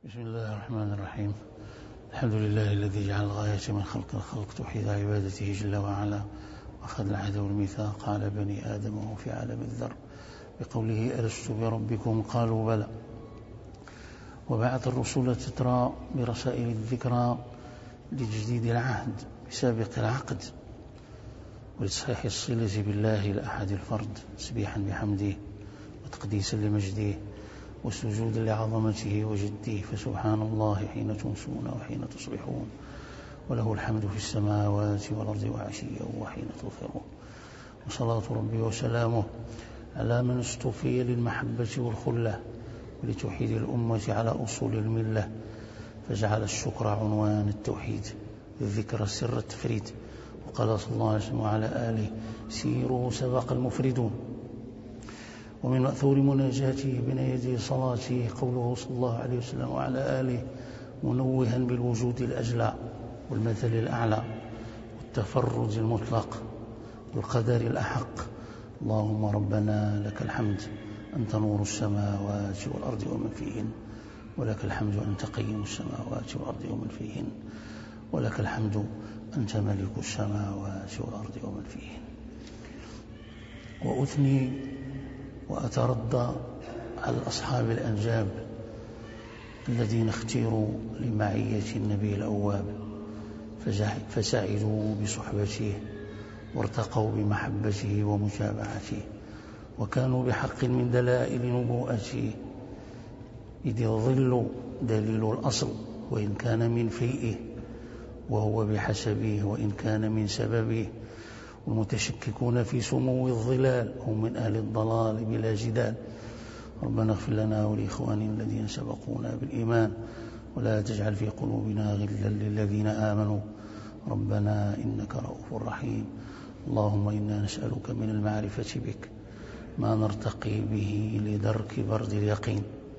بسم الله الرحمن الرحيم. الحمد لله الذي جعل الغاية من خلق الخلق توحيد عبادته جل وعلا، وأخذ العهد والميثاق على بني آدم وهو في عالم الذر بقوله ألست بربكم قالوا بلى، وبعث الرسل تترى برسائل الذكرى لتجديد العهد بسابق العقد ولتصحيح الصلة بالله لأحد الفرد تسبيحا بحمده وتقديسا لمجده وسجودا لعظمته وجده، فسبحان الله حين تمسون وحين تصبحون، وله الحمد في السماوات والأرض وعشيا وحين تظهرون. وصلاة ربي وسلامه على من اصطفي للمحبة والخلة ولتوحيد الأمة على أصول الملة، فجعل الشكر عنوان التوحيد، الذكر سر التفريد. وقال صلى الله عليه وسلم وعلى آله سيروا سبق المفردون. ومن مأثور مناجاته بين يدي صلاته قوله صلى الله عليه وسلم وعلى آله منوها بالوجود الأجلى والمثل الأعلى والتفرد المطلق والقدر الأحق: اللهم ربنا لك الحمد أنت نور السماوات والأرض ومن فيهن، ولك الحمد أنت قيم السماوات والأرض ومن فيهن، ولك الحمد أنت ملك السماوات والأرض ومن فيهن. وأثني وأترضى على أصحاب الأنجاب الذين اختيروا لمعية النبي الأواب، فسعدوا بصحبته وارتقوا بمحبته ومتابعته، وكانوا بحق من دلائل نبوءته، إذ الظل دليل الأصل وإن كان من فيئه، وهو بحسبه وإن كان من سببه. والمتشككون في سمو الظلال هم من أهل الضلال بلا جدال. ربنا اغفر لنا ولإخواننا الذين سبقونا بالإيمان، ولا تجعل في قلوبنا غلا للذين آمنوا ربنا إنك رؤوف رحيم. اللهم إنا نسألك من المعرفة بك ما نرتقي به لدرك برد اليقين،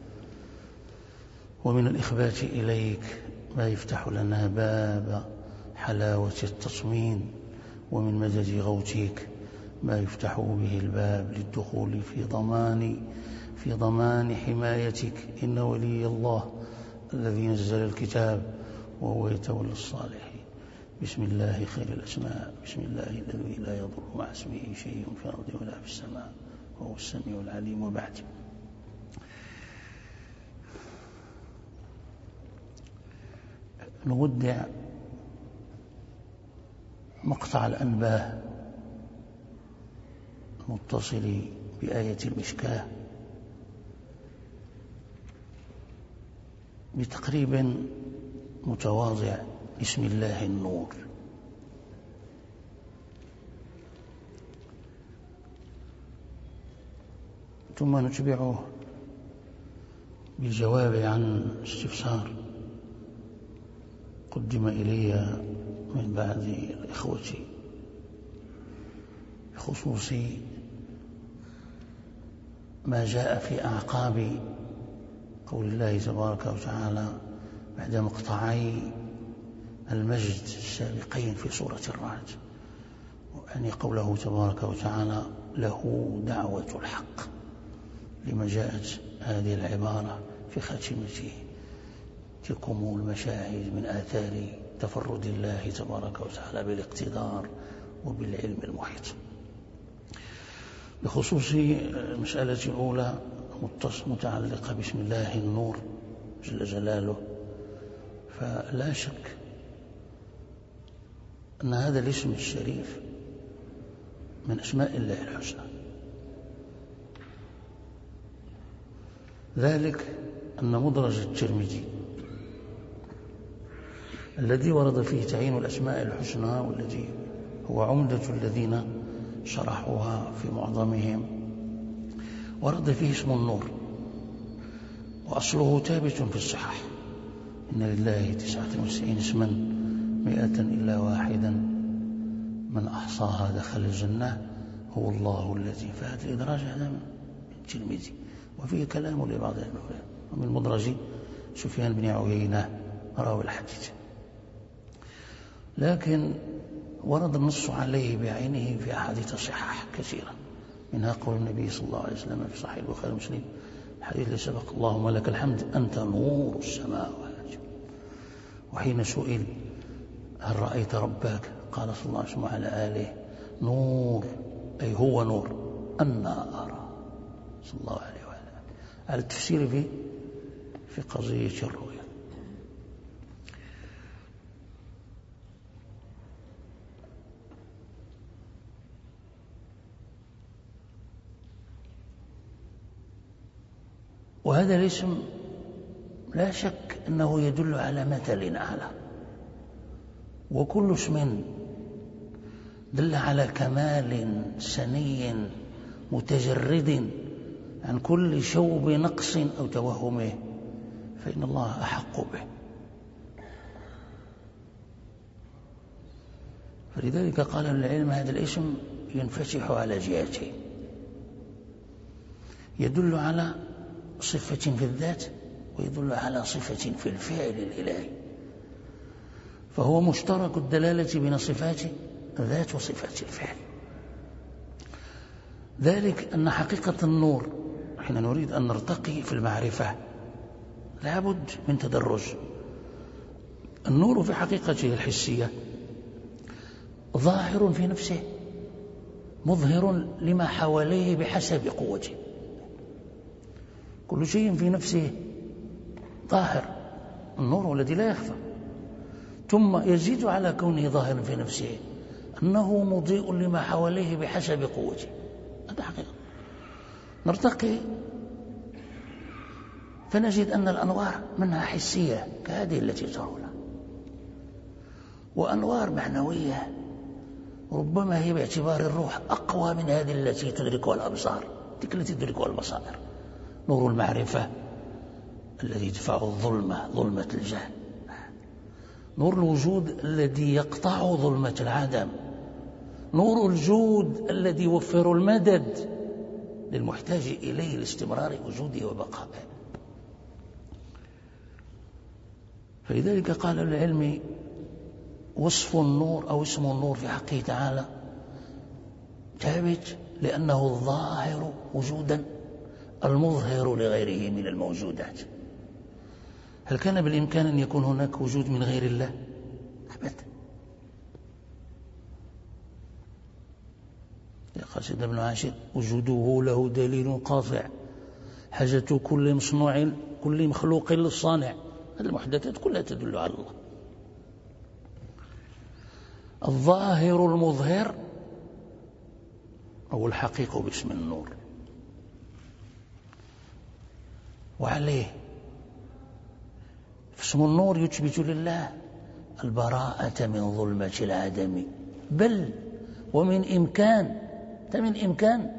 ومن الإخبات إليك ما يفتح لنا باب حلاوة التطمين، ومن مدد غوتيك ما يفتح به الباب للدخول في ضمان حمايتك. إن ولي الله الذي نزل الكتاب وهو يتولى الصالحين. بسم الله خير الأسماء، بسم الله الذي لا يضر مع اسمه شيء في الأرض ولا في السماء وهو السميع العليم. وبعد، نودع مقطع الأنباه المتصل بآية المشكاة بتقريب متواضع: بسم الله النور. ثم نتبعه بالجواب عن استفسار قدم إلي من بعض الإخوة بخصوص ما جاء في أعقاب قول الله تبارك وتعالى بعد مقطعي المجد السابقين في سورة الرعد، يعني قوله تبارك وتعالى له دعوة الحق، لما جاءت هذه العبارة في خاتمته: تلكم المشاهد من آثار تفرد الله تبارك وتعالى بالاقتدار وبالعلم المحيط. بخصوص المسألة الأولى متعلقة بسم الله النور جل جلاله، فلا شك أن هذا الاسم الشريف من أسماء الله الحسنى، ذلك أن مدرج الترمذي الذي ورد فيه تعيين الأسماء الحسنى، والذي هو عمدة الذين شرحوها في معظمهم، ورد فيه اسم النور، وأصله ثابت في الصحاح: إن لله 99 اسما 100 إلا واحدا من أحصاها دخل الجنة هو الله الذي. فهذا الإدراج هذا من الترمذي، وفيه كلام لبعض العلماء، ومن مدرج سفيان بن عيينة راوي الحديث، لكن ورد النص عليه بعينه في أحاديث صحاح كثيرة، منها قول النبي صلى الله عليه وسلم في صحيح البخاري ومسلم: الحديث اللي سبق: اللهم لك الحمد أنت نور السماوات. وحين سئل: هل رأيت ربك؟ قال صلى الله عليه وسلم وعلى آله: نور، أي هو نور، أنا أرى، صلى الله عليه وآله، على التفسير في قضية الرؤيا. وهذا الاسم لا شك أنه يدل على مثل أعلى، وكل اسم دل على كمال سني متجرد عن كل شوب نقص أو توهمه فإن الله أحق به. فلذلك قال العلم: هذا الاسم ينفتح على جهتين: يدل على صفة في الذات، ويدل على صفة في الفعل الإلهي، فهو مشترك الدلالة بين صفات الذات وصفات الفعل. ذلك أن حقيقة النور حين نريد أن نرتقي في المعرفة لابد من تدرج. النور في حقيقته الحسية ظاهر في نفسه، مظهر لما حواليه بحسب قوته، كل شيء في نفسه ظاهر، النور الذي لا يخفى. ثم يزيد على كونه ظاهرا في نفسه أنه مضيء لما حواليه بحسب قوته. هذا حقيقة. نرتقي فنجد أن الأنوار منها حسية كهذه التي ترونها، وأنوار معنوية ربما هي باعتبار الروح أقوى من هذه التي تدركها الأبصار، تلك التي تدركها البصائر. نور المعرفة الذي يدفع الظلمة، ظلمة الجهل. نور الوجود الذي يقطع ظلمة العدم. نور الجود الذي يوفر المدد للمحتاج إليه لاستمرار وجوده وبقائه. فلذلك قال العلم: وصف النور أو اسم النور في حقه تعالى ثابت لأنه الظاهر وجودا المظهر لغيره من الموجودات. هل كان بالإمكان أن يكون هناك وجود من غير الله؟ أبدا. قال سيدنا ابن عاشر: وجوده له دليل قاطع، حاجة كل مصنوع كل مخلوق للصانع. هذه المحدثات كلها تدل على الله. الظاهر المظهر هو الحقيق باسم النور، وعليه اسم النور يثبت لله البراءة من ظلمة العدم، بل ومن إمكان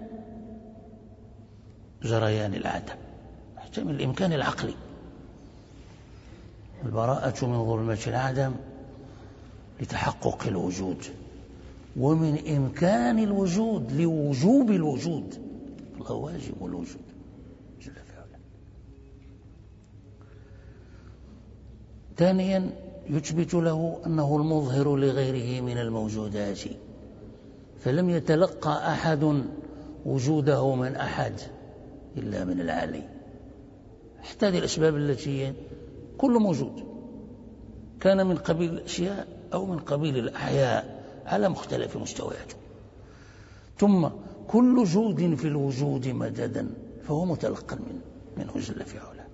جريان العدم، حتى من الإمكان العقلي. البراءة من ظلمة العدم لتحقق الوجود، ومن إمكان الوجود لوجوب الوجود. الله واجب الوجود جل في علاه. ثانيا يثبت له أنه المظهر لغيره من الموجودات، فلم يتلقى أحد وجوده من أحد إلا من العلي. حتى هذه الأسباب التي كل موجود كان من قبيل الأشياء أو من قبيل الأحياء على مختلف مستوياته، ثم كل جود في الوجود مددا فهو متلقى منه جل في علاه.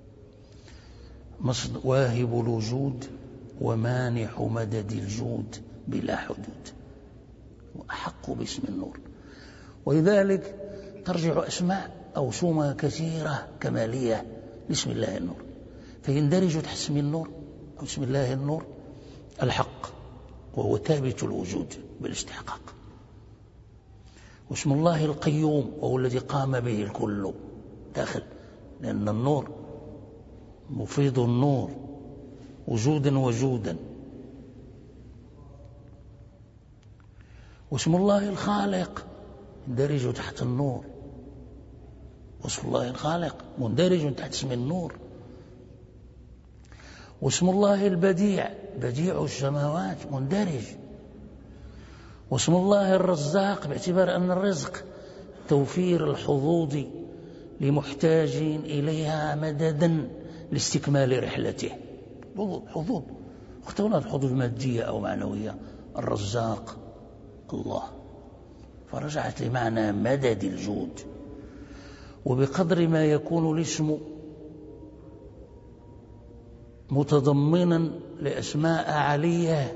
واهب الوجود ومانح مدد الجود بلا حدود، وأحق باسم النور. ولذلك ترجع أسماء أو سمى كثيرة كمالية لاسم الله النور، فيندرج تحت اسم النور أو اسم الله النور الحق، وهو ثابت الوجود بالاستحقاق. واسم الله القيوم، وهو الذي قام به الكل داخل، لأن النور مفيد النور وجودا وجودا. واسم الله الخالق مندرج تحت النور، واسم الله الخالق مندرج تحت اسم النور. واسم الله البديع بديع السماوات مندرج. واسم الله الرزاق باعتبار أن الرزق توفير الحظوظ لمحتاج إليها مددا لاستكمال رحلته. حظوظ، اختلفت حظوظ مادية أو معنوية. الرزاق الله، فرجعت لمعنى مدد الجود. وبقدر ما يكون الاسم متضمنا لأسماء علية،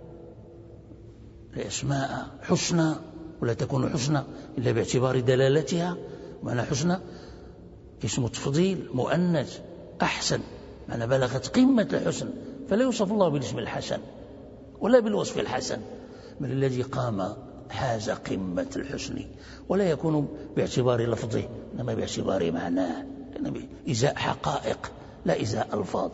لأسماء حسنى، ولا تكون حسنى إلا باعتبار دلالتها. معنى حسنى اسم تفضيل مؤنث، أحسن معنى بلغت قمة الحسن، فلا يوصف الله بالاسم الحسن ولا بالوصف الحسن، بل الذي قام حاز قمة الحسن، ولا يكون باعتبار لفظه إنما باعتبار معناه، لأنه إزاء حقائق لا إزاء ألفاظ.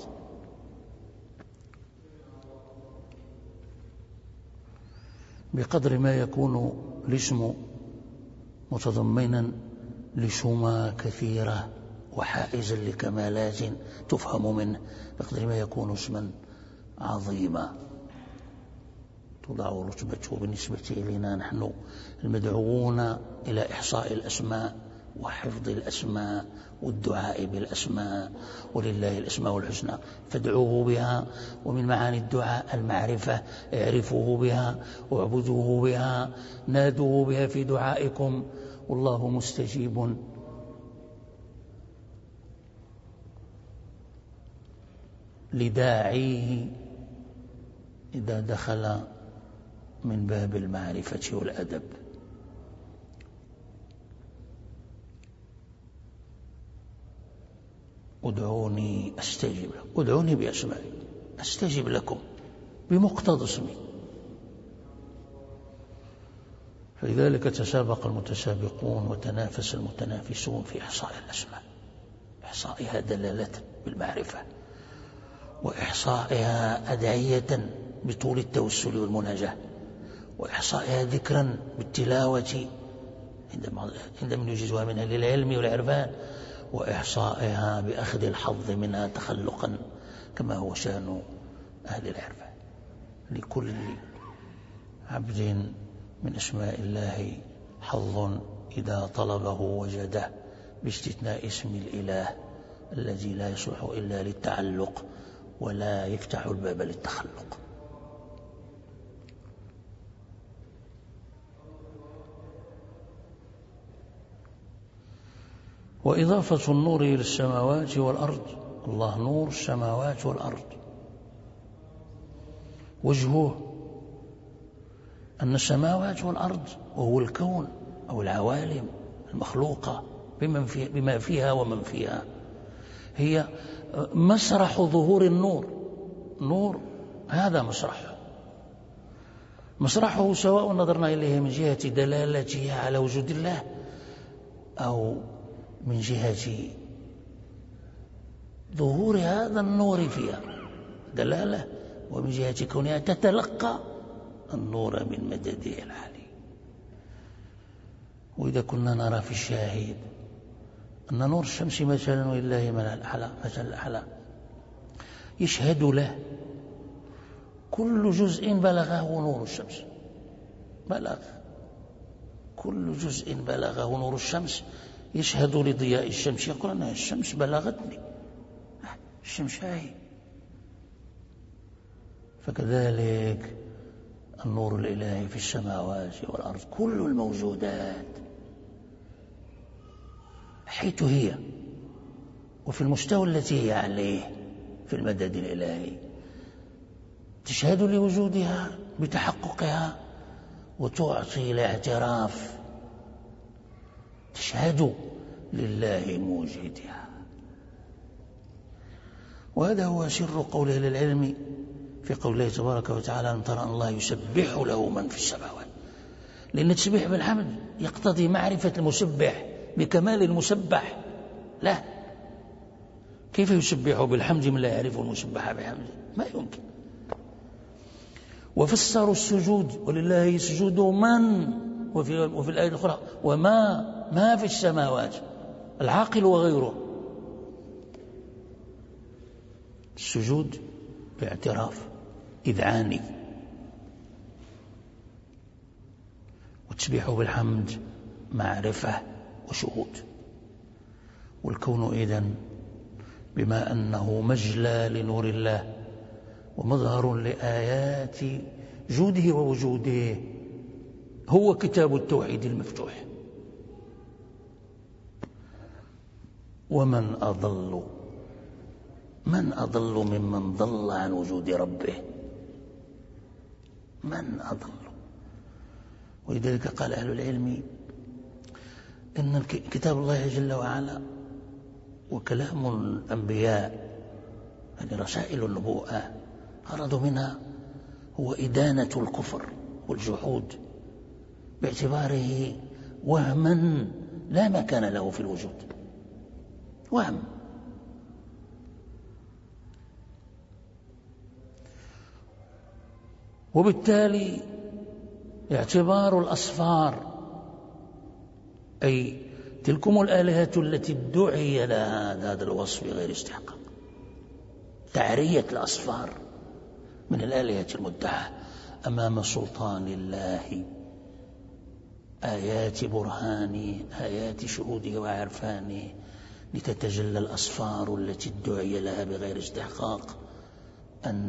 بقدر ما يكون الاسم متضمنا لسمى كثيرة وحائزا لكمالات تفهم منه، بقدر ما يكون اسما عظيما توضع رتبته بالنسبة إلينا نحن المدعوون إلى إحصاء الأسماء وحفظ الأسماء والدعاء بالأسماء، ولله الأسماء الحسنى فادعوه بها. ومن معاني الدعاء المعرفة، اعرفوه بها واعبدوه بها، نادوه بها في دعائكم، والله مستجيب لداعيه إذا دخل من باب المعرفة والأدب. ادعوني أستجب لكم، ادعوني بأسمائي أستجب لكم بمقتضى اسمي. فلذلك تسابق المتسابقون وتنافس المتنافسون في إحصاء الأسماء، إحصائها دلالة بالمعرفة، وإحصائها أدعية بطول التوسل والمناجاة، وإحصائها ذكرا بالتلاوة عندما يجيزها من أهل العلم والعرفان، وإحصائها بأخذ الحظ منها تخلقا كما هو شأن أهل العرفان. لكل عبد من أسماء الله حظ إذا طلبه وجده، باستثناء اسم الإله الذي لا يصلح إلا للتعلق ولا يفتح الباب للتخلق. وإضافة النور إلى السماوات والأرض، الله نور السماوات والأرض، وجهه أن السماوات والأرض وهو الكون أو العوالم المخلوقة بما فيها ومن فيها هي مسرح ظهور النور. نور هذا مسرحه سواء نظرنا إليه من جهة دلالته على وجود الله أو من جهة ظهور هذا النور فيها دلالة، ومن جهة كونها تتلقى النور من مدده العالي. وإذا كنا نرى في الشاهد أن نور الشمس مثلا ولله مثل الأعلى يشهد له كل جزء بلغه نور الشمس، كل جزء بلغه نور الشمس يشهد لضياء الشمس، يقول أن الشمس بلغتني، الشمس هاي. فكذلك النور الإلهي في السماوات والأرض، كل الموجودات حيث هي وفي المستوى التي هي عليه في المدد الإلهي تشهد لوجودها بتحققها وتعطي الاعتراف، تشهد لله موجدها. وهذا هو سر قول أهل العلم في قوله تبارك وتعالى أن ترى أن الله يسبح له من في السماوات، لأن التسبيح بالحمد يقتضي معرفة المسبح بكمال المسبح. لا، كيف يسبح بالحمد من لا يعرف المسبح بحمده؟ ما يمكن. وفسروا السجود ولله يسجد من، وفي الآية الأخرى ما في السماوات، العاقل وغيره. السجود باعتراف إذعاني، والتسبيح بالحمد معرفة وشهود. والكون إذن بما أنه مجلى لنور الله ومظهر لآيات جوده ووجوده هو كتاب التوحيد المفتوح. ومن أضل ممن ضل عن وجود ربه، من أضل. ولذلك قال أهل العلم إن كتاب الله جل وعلا وكلام الأنبياء، يعني رسائل النبوءة، غرض منها هو إدانة الكفر والجحود باعتباره وهما لا مكان له في الوجود، وهم. وبالتالي اعتبار الأصفار، أي تلكم الآلهة التي ادعي لها هذا الوصف بغير استحقاق، تعرية الأصفار من الآلهة المدعاة أمام سلطان الله، آيات برهانه، آيات شهوده وعرفانه، لتتجلى الأصفار التي ادعي لها بغير استحقاق أن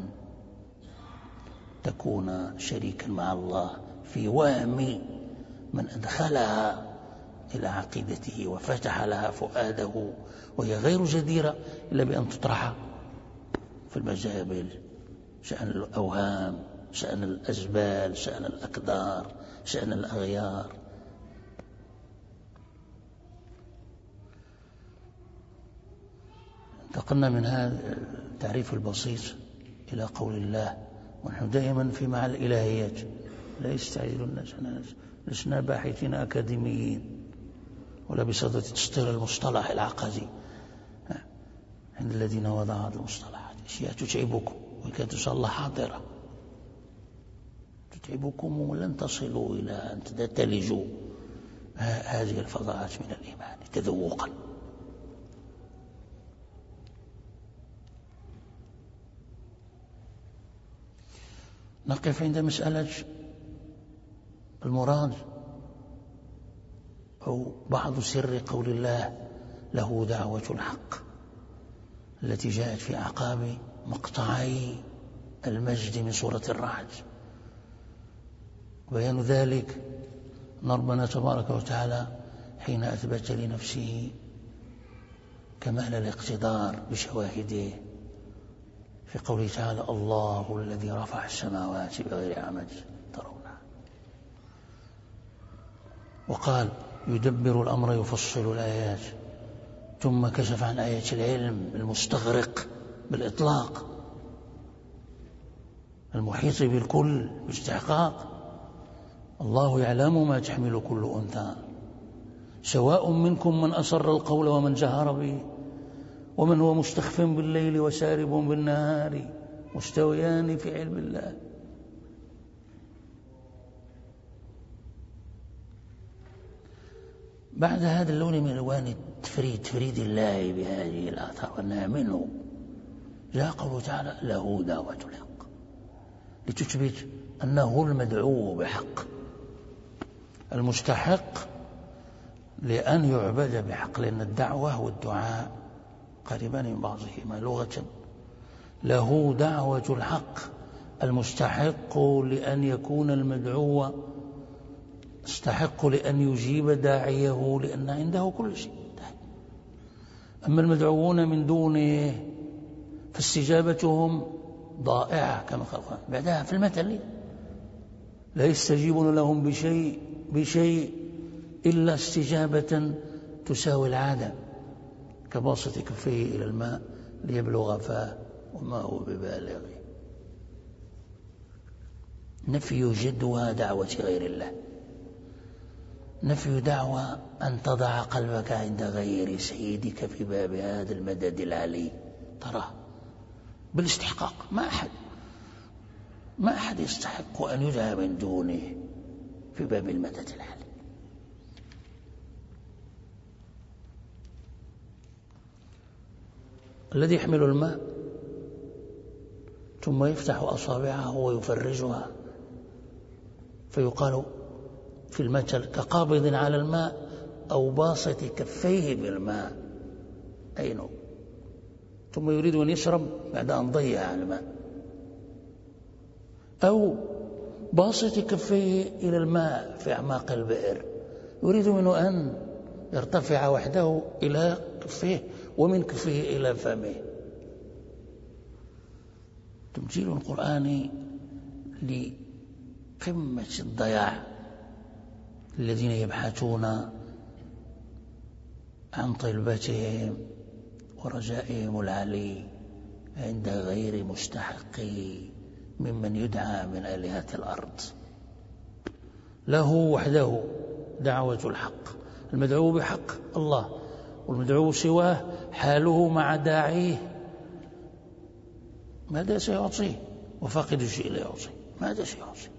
تكون شريكا مع الله في وهم من أدخلها إلى عقيدته وفتح لها فؤاده، وهي غير جديرة إلا بأن تطرح في المجابل، شأن الأوهام، شأن الأجبال، شأن الأقدار، شأن الأغيار. انتقلنا من هذا التعريف البسيط إلى قول الله، ونحن دائما في مع الإلهيات، لا يستعجل الناس، لسنا باحثين أكاديميين ولا بصدد تسطير المصطلح العقدي عند الذين وضعوا هذه المصطلحات. أشياء تتعبكم وكانت إن شاء الله حاضرة، تتعبكم ولن تصلوا إلى أن تتلجوا هذه الفضاءات من الإيمان تذوقا. نقف عند مسألة المراد أو بعض سر قول الله له دعوة الحق، التي جاءت في أعقاب مقطعي المجد من سورة الرعد. بيان ذلك أن ربنا تبارك وتعالى حين أثبت لنفسه كمال الاقتدار بشواهده في قوله تعالى: الله الذي رفع السماوات بغير عمد ترونها، وقال: يدبر الأمر يفصل الآيات، ثم كشف عن آية العلم المستغرق بالإطلاق المحيط بالكل باستحقاق. الله يعلم ما تحمل كل أنثى، سواء منكم من أسر القول ومن جهر به، ومن هو مستخف بالليل وسارب بالنهار، مستويان في علم الله. بعد هذا اللون من ألوان تفريد الله بهذه الآثار وأنها منه، جاء قوله تعالى: له دعوة الحق، لتثبت أنه المدعو بحق المستحق لأن يعبد بحق، لأن الدعوة والدعاء قريبان من بعضهما لغة. له دعوة الحق المستحق لأن يكون المدعو استحق لأن يجيب داعيه، لأن عنده كل شيء. أما المدعوون من دونه فاستجابتهم ضائعة كما قال بعدها في المثل: لا يستجيبون لهم بشيء إلا استجابة تساوي العادة، كباسط كفيه إلى الماء ليبلغ فاه وما هو ببالغ. نفي جدوى دعوة غير الله، نفي دعوى أن تضع قلبك عند غير سيدك في باب هذا المدد العلي، تراه بالاستحقاق. ما أحد يستحق أن يدعى من دونه في باب المدد العلي. الذي يحمل الماء ثم يفتح أصابعه ويفرجها، فيقال في المثل: كقابض على الماء أو باسط كفيه بالماء. أين هو؟ ثم يريد أن يشرب بعد أن ضيع الماء، أو باسط كفيه إلى الماء في أعماق البئر يريد منه أن يرتفع وحده إلى كفيه ومن كفيه إلى فمه. تمثيل القرآن لقمة الضياع الذين يبحثون عن طلبتهم ورجائهم العلي عند غير مستحق ممن يدعى من آلهة الأرض. له وحده دعوة الحق، المدعو بحق الله، والمدعو سواه حاله مع داعيه ماذا سيعطيه؟ وفاقد الشيء لا يعطي، ماذا سيعطي؟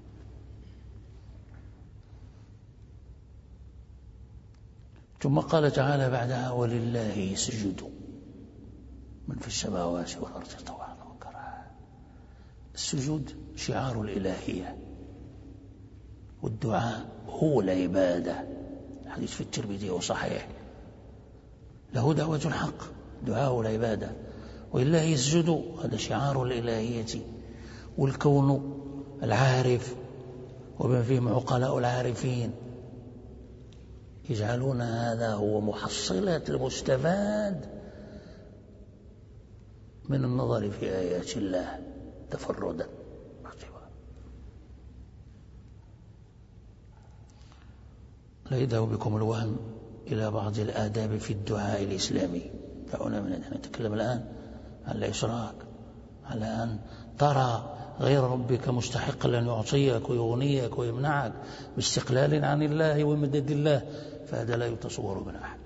ثم قال تعالى بعدها: ولله يسجد من في السماوات والأرض طوعا وكرها. السجود شعار الإلهية، والدعاء هو العبادة. الحديث في الترمذي وصحيح، له دعوة الحق، دعاء العبادة. ولله يسجد هذا شعار الإلهية، والكون العارف وبما فيهم عقلاء العارفين يجعلون هذا هو محصلة المستفاد من النظر في آيات الله تفردا. لا يذهب بكم الوهم إلى بعض الآداب في الدعاء الإسلامي. دعونا من أن نتكلم الآن عن الإشراك، على أن ترى غير ربك مستحق لأن يعطيك ويغنيك ويمنعك باستقلال عن الله ومدد الله، فهذا لا يتصور من أحد.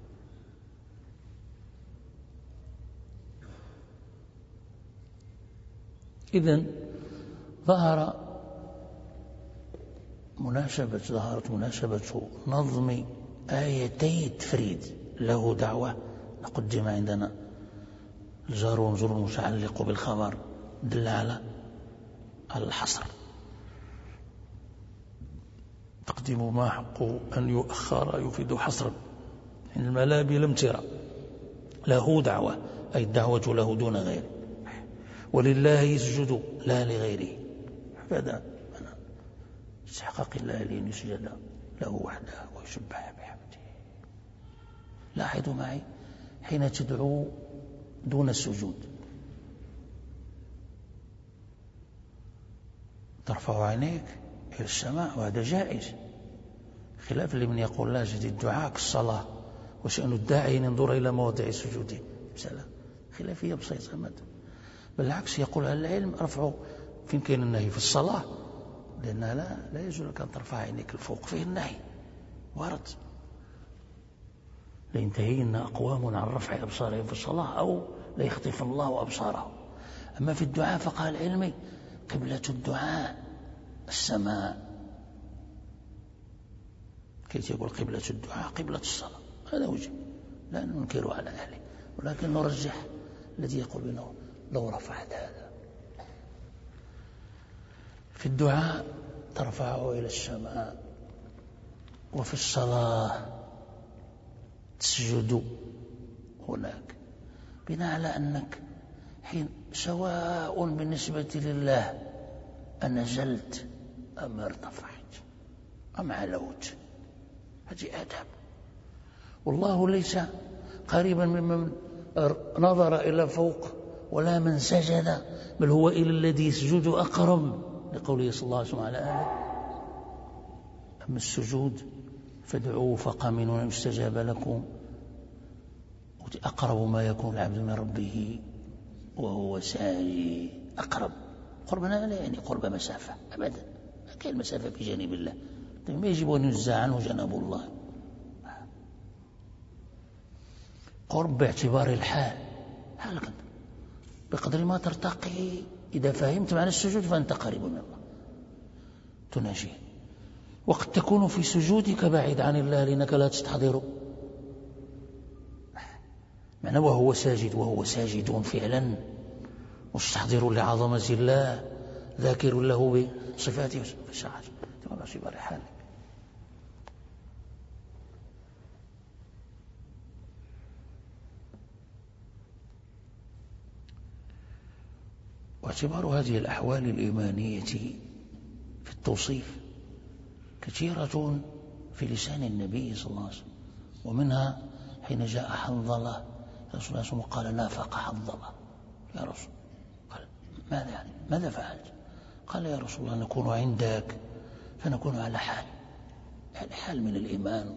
إذن ظهرت مناسبة نظم آيتي التفريد له دعوة. نقدم عندنا الجار ومجرور المتعلق بالخبر دل على الحصر. تقديم ما حقه أن يؤخر يفيد حصرا، إنما لا بالامتراء. له دعوة أي الدعوة له دون غيره. ولله يسجد لا لغيره، هذا استحقاق الله لأن يسجد له وحده ويسبح بحمده. لاحظوا معي حين تدعو دون السجود ترفع عينيك إلى السماء، وهذا جائز، خلاف لمن يقول لا جديد الدعاء كالصلاة وشأن الداعي أن ينظر إلى مواضع سجوده. مسألة خلافية بسيطة ماذا، بالعكس يقول أهل العلم ارفعوا فين كان النهي في الصلاة، لأنها لا يجوز لك أن ترفع عينيك الفوق، فيه النهي وارد. لينتهين أقوام عن رفع أبصارهم في الصلاة أو ليخطف الله أبصارهم. أما في الدعاء فقال العلمي قبلة الدعاء السماء، كيف يقول قبلة الدعاء قبلة الصلاة، هذا وجه لا ننكر على أهله، ولكن نرجح الذي يقول بأنه لو رفعت هذا في الدعاء ترفعه إلى السماء، وفي الصلاة تسجد هناك، بناء على أنك حين سواء بالنسبة لله أنزلت أم ارتفعت أم علوت، هذه آداب. والله ليس قريبا ممن نظر إلى فوق ولا من سجد، بل هو إلى الذي يسجد أقرب، لقوله صلى الله عليه وسلم على آله: أما السجود فادعوه فقامنوا يستجاب لكم، أقرب ما يكون العبد من ربه وهو ساجد. أقرب قربنا لا يعني قرب مسافة أبدا، ما كان المسافة بجانب الله، ما يجب أن ينزع عنه جناب الله. قرب باعتبار الحال، حالك أنت بقدر ما ترتقي. إذا فهمت معنى السجود فأنت قريب من الله تناجيه. وقد تكون في سجودك بعيد عن الله لأنك لا تستحضره، معنى وهو ساجد، وهو ساجد فعلا مستحضر لعظمة الله ذاكر له بصفاته وسعته باعتبار حالك. واعتبار هذه الأحوال الإيمانية في التوصيف كثيرة في لسان النبي صلى الله عليه وسلم، ومنها حين جاء حنظلة رسول الله وقال نافق حنظلة يا رسول، قال ماذا يعني ماذا فعلت؟ قال يا رسول الله نكون عندك فنكون على حال، يعني حال من الإيمان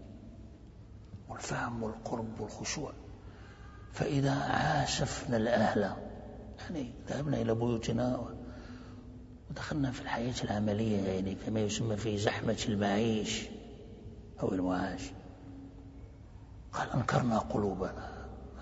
والفهم والقرب والخشوع، فإذا عاشفنا الأهل يعني ذهبنا إلى بيوتنا ودخلنا في الحياة العملية يعني كما يسمى في زحمة المعيش أو المعاش، قال أنكرنا قلوبنا.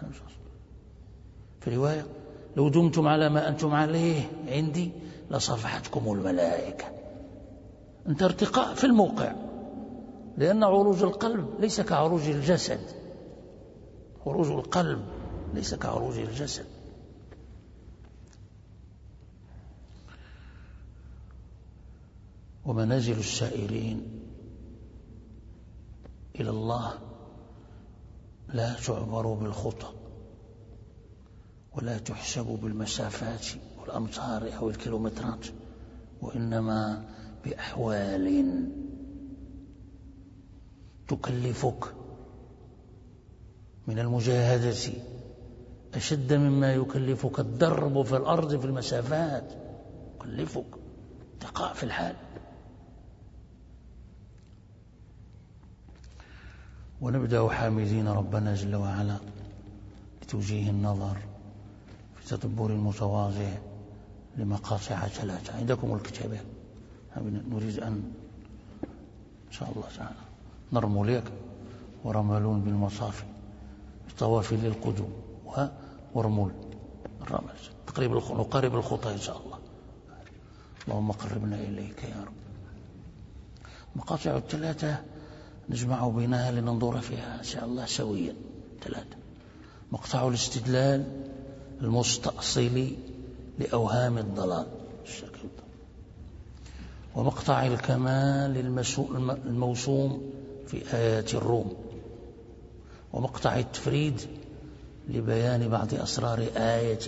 في رواية لو دمتم على ما أنتم عليه عندي لصافحتكم الملائكة. أنت ارتقاء في الموقع، لأن عروج القلب ليس كعروج الجسد، عروج القلب ليس كعروج الجسد. ومنازل السائرين إلى الله لا تعبر بالخطى ولا تحسب بالمسافات والأمتار أو الكيلومترات، وإنما بأحوال تكلفك من المجاهدة أشد مما يكلفك الدرب في الأرض في المسافات، يكلفك تقع في الحال. ونبدأ حامدين ربنا جل وعلا لتوجيه النظر في تدبر المتواضع لمقاطع 3. عندكم الكتابة، نريد أن شاء الله تعالى نرمل لك ورملون بالمصافي بالطواف للقدوم ورمل الرمل نقارب الخطى إن شاء الله. اللهم قربنا إليك يا رب. مقاطع 3 نجمع بينها لننظر فيها إن شاء الله سويا. 3: مقطع الاستدلال المستأصل لأوهام الضلال، ومقطع الكمال الموسوم في آيات الروم، ومقطع التفريد لبيان بعض أسرار آيات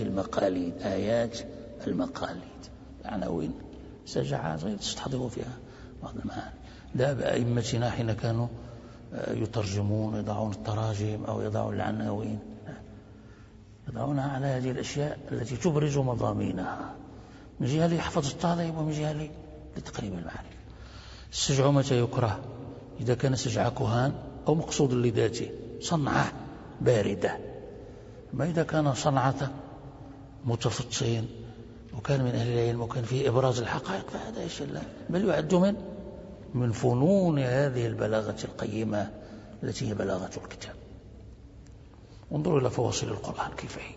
المقاليد عناوين سجعات غير تستحضروا فيها بعض المعاني. لا بأئمتنا حين كانوا يترجمون يضعون التراجم أو يضعون العناوين، يضعونها على هذه الأشياء التي تبرز مضامينها من جهة ليحفظ الطالب ومن جهة لتقريب المعرفة. السجع متى يكره؟ إذا كان سجع كهان أو مقصود لذاته، صنعة باردة. ما إذا كان صنعة متفطين وكان من أهل العلم وكان فيه إبراز الحقائق فهذا شيء لا، بل يعد من فنون هذه البلاغة القيمة التي هي بلاغة الكتاب. انظروا إلى فواصل القرآن كيف هي،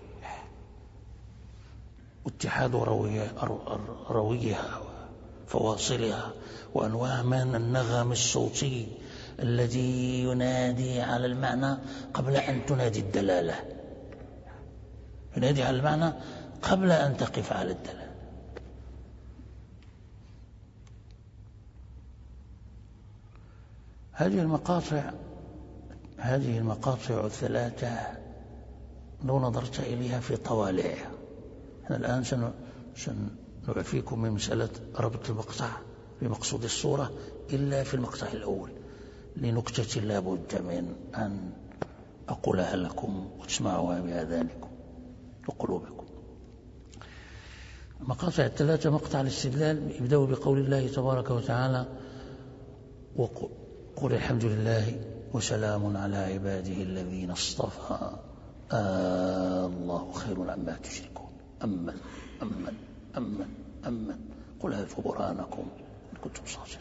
واتحاد رويها وفواصلها وأنواع من النغم الصوتي الذي ينادي على المعنى قبل أن تنادي الدلالة، ينادي على المعنى قبل أن تقف على الدلالة. هذه المقاطع 3 لو نظرت إليها في طوالعها، أنا الآن سنعفيكم من مسألة ربط المقطع بمقصود الصورة إلا في المقطع الأول لنكتة لا بد من أن أقولها لكم وتسمعوها بآذانكم وقلوبكم. مقاطع 3: مقطع الاستدلال يبدأ بقول الله تبارك وتعالى قل الحمد لله وسلام على عباده الذين اصطفى الله خير عما تشركون أمن قل هاتوا برهانكم إن كنتم صادقين.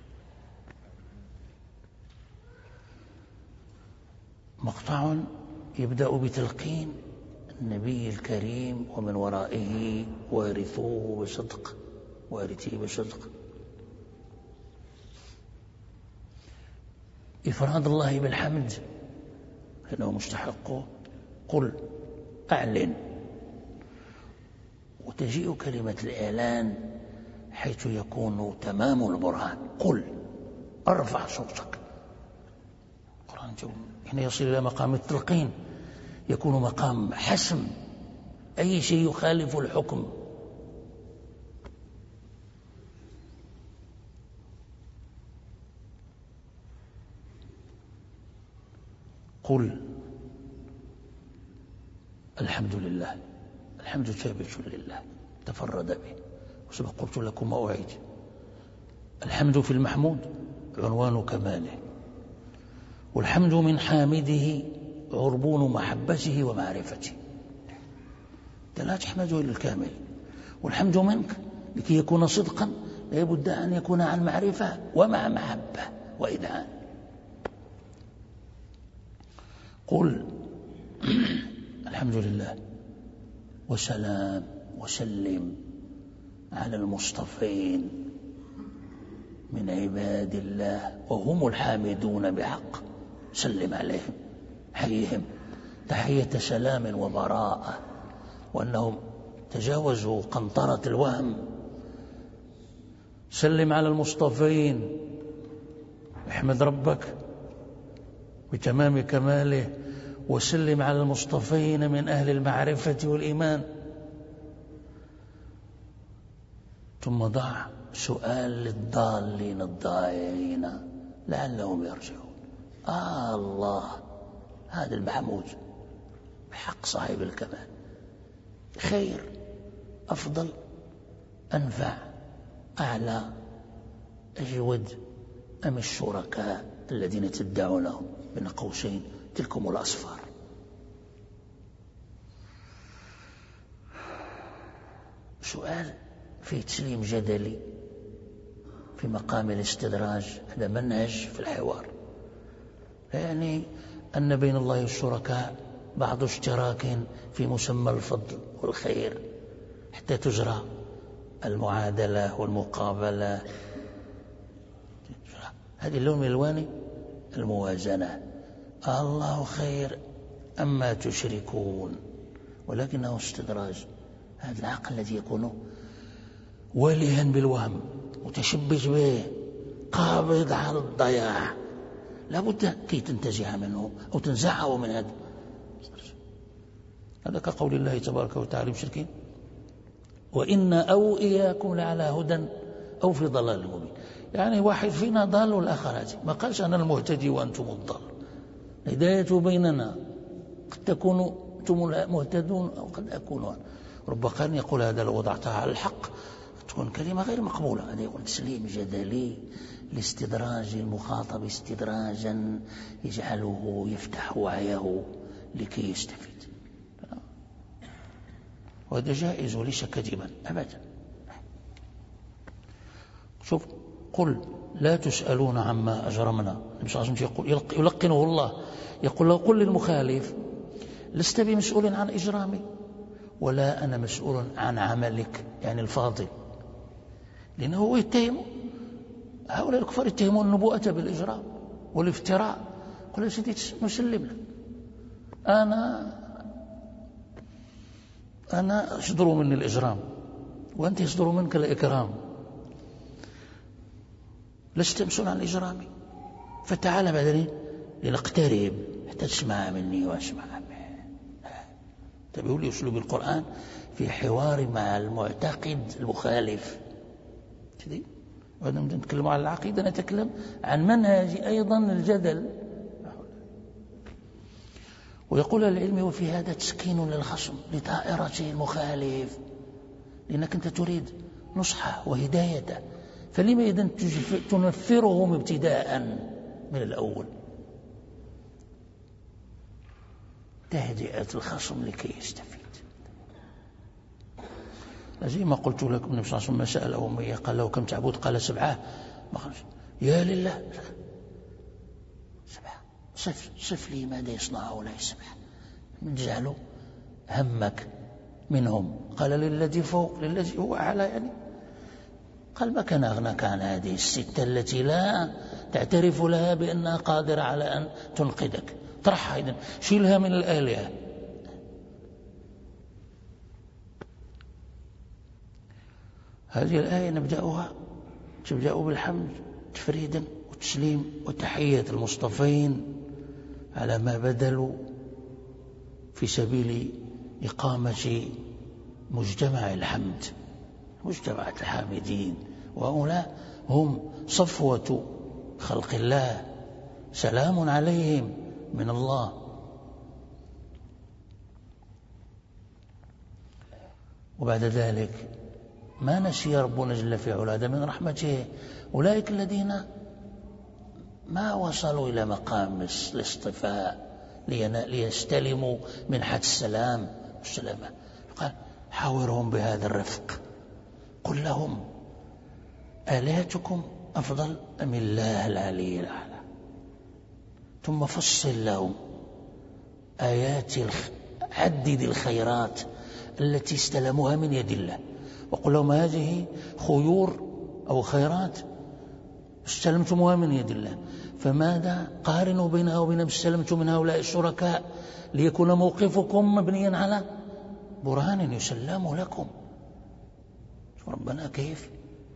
مقطع يبدأ بتلقين النبي الكريم ومن ورائه وارثيه بصدق إفراد الله بالحمد لأنه مستحق. قل أعلن، وتجيء كلمة الإعلان حيث يكون تمام البرهان. قل أرفع صوتك. القرآن حين يصل إلى مقام التلقين يكون مقام حسم، أي شيء يخالف الحكم قل الحمد لله. الحمد ثابت لله تفرد به، وسبق قلت لكم وأعيد: الحمد في المحمود عنوان كماله، والحمد من حامده عربون محبته ومعرفته. لا تحمده للكامل، والحمد منك لكي يكون صدقا لا بد أن يكون عن معرفة ومع محبة وإذعان. قل الحمد لله وسلام وسلم على المصطفين من عباد الله وهم الحامدون بحق. سلم عليهم، حيهم تحية سلام وبراءة، وأنهم تجاوزوا قنطرة الوهم. سلم على المصطفين، احمد ربك بتمام كماله، وسلم على المصطفين من أهل المعرفة والإيمان. ثم ضع سؤال للضالين الضائعين لعلهم يرجعون. الله، هذا المحمود بحق صاحب الكمال، خير، أفضل، أنفع، أعلى، أجود أم الشركاء الذين تدعونهم بين قوسين تلكم الأصفار؟ سؤال فيه تسليم جدلي في مقام الاستدراج. هذا منهج في الحوار، يعني أن بين الله والشركاء بعض اشتراك في مسمى الفضل والخير حتى تجرى المعادلة والمقابلة. هذه اللون من ألوان الموازنة. الله خير أما تشركون، ولكنه استدراج. هذا العقل الذي يكون والها بالوهم متشبث به قابض على الضياع لابد كي تنتزع منه أو تنزعه من هذا كقول الله تبارك وتعالى المشركين: وإن أو إياكم لعلى هدى أو في ضلال مبين. يعني واحد فينا ضال والآخر هادي، ما قالش أنا المهتدي وأنتم الضال. الهداية بيننا، قد تكونوا أنتم المهتدون أو قد أكونوا أنا. رب قال يقول هذا لو وضعتها على الحق تكون كلمة غير مقبولة. هذا يكون تسليم جدلي لاستدراج المخاطب استدراجا يجعله يفتح وعيه لكي يستفيد. وهذا جائز وليس كذبا أبدا. شوف، قل لا تسألون عما أجرمنا. النبي صلى الله عليه وسلم يقول يلقنه الله، يقول له: قل للمخالف لست بمسؤول عن إجرامي ولا أنا مسؤول عن عملك، يعني الفاضل. لأنه هو يتهم، هؤلاء الكفار يتهمون النبوءة بالإجرام والافتراء. قل يا سيدي نسلم لك، أنا يصدر مني الإجرام وأنت يصدر منك الإكرام، لست مسؤول عن إجرامي، فتعال بعدين لنقترب حتى تسمع مني وأسمع منه. تبيه لي أسلوب القرآن في حوار مع المعتقد المخالف. وإذا نتكلم عن العقيدة نتكلم عن منهج أيضا الجدل. ويقول العلم: وفي هذا تسكين للخصم لطائرته المخالف، لأنك أنت تريد نصحه وهدايته، فلما إذن تنفرهم ابتداء من الأول؟ تهدئة الخصم لكي يستفيد. زي ما قلت لكم النبي صلى الله عليه وسلم سأل أمية قال له: كم تعبد؟ قال: 7. ما خرج. يا لله 7، صف لي ماذا يصنع هؤلاء 7 من جعلوا همك منهم. قال: للذي فوق، للذي هو أعلى يعني. قال: ما كان أغناك عن هذه 6 التي لا تعترف لها بأنها قادرة على أن تنقذك؟ طرحها إذن، شيلها من الآلهة. هذه الآية تبدأ بالحمد تفريدا وتسليم وتحية المصطفين على ما بذلوا في سبيل إقامة مجتمع الحمد، مجتمع الحامدين. وهؤلاء هم صفوة خلق الله، سلام عليهم من الله. وبعد ذلك ما نسي ربنا جل في علاه، هذا من رحمته. أولئك الذين ما وصلوا إلى مقام الاصطفاء ليستلموا منحة السلام والسلامة، قال حاورهم بهذا الرفق، قل لهم آلهتكم أفضل أم الله العلي الأعلى، ثم فصل لهم آيات عدد الخيرات التي استلموها من يد الله، وقل لهم هذه خيور أو خيرات استلمتموها من يد الله، فماذا قارنوا بينها وبين ما استلمتم من هؤلاء الشركاء ليكون موقفكم مبنيا على برهان يسلم لكم. ربنا كيف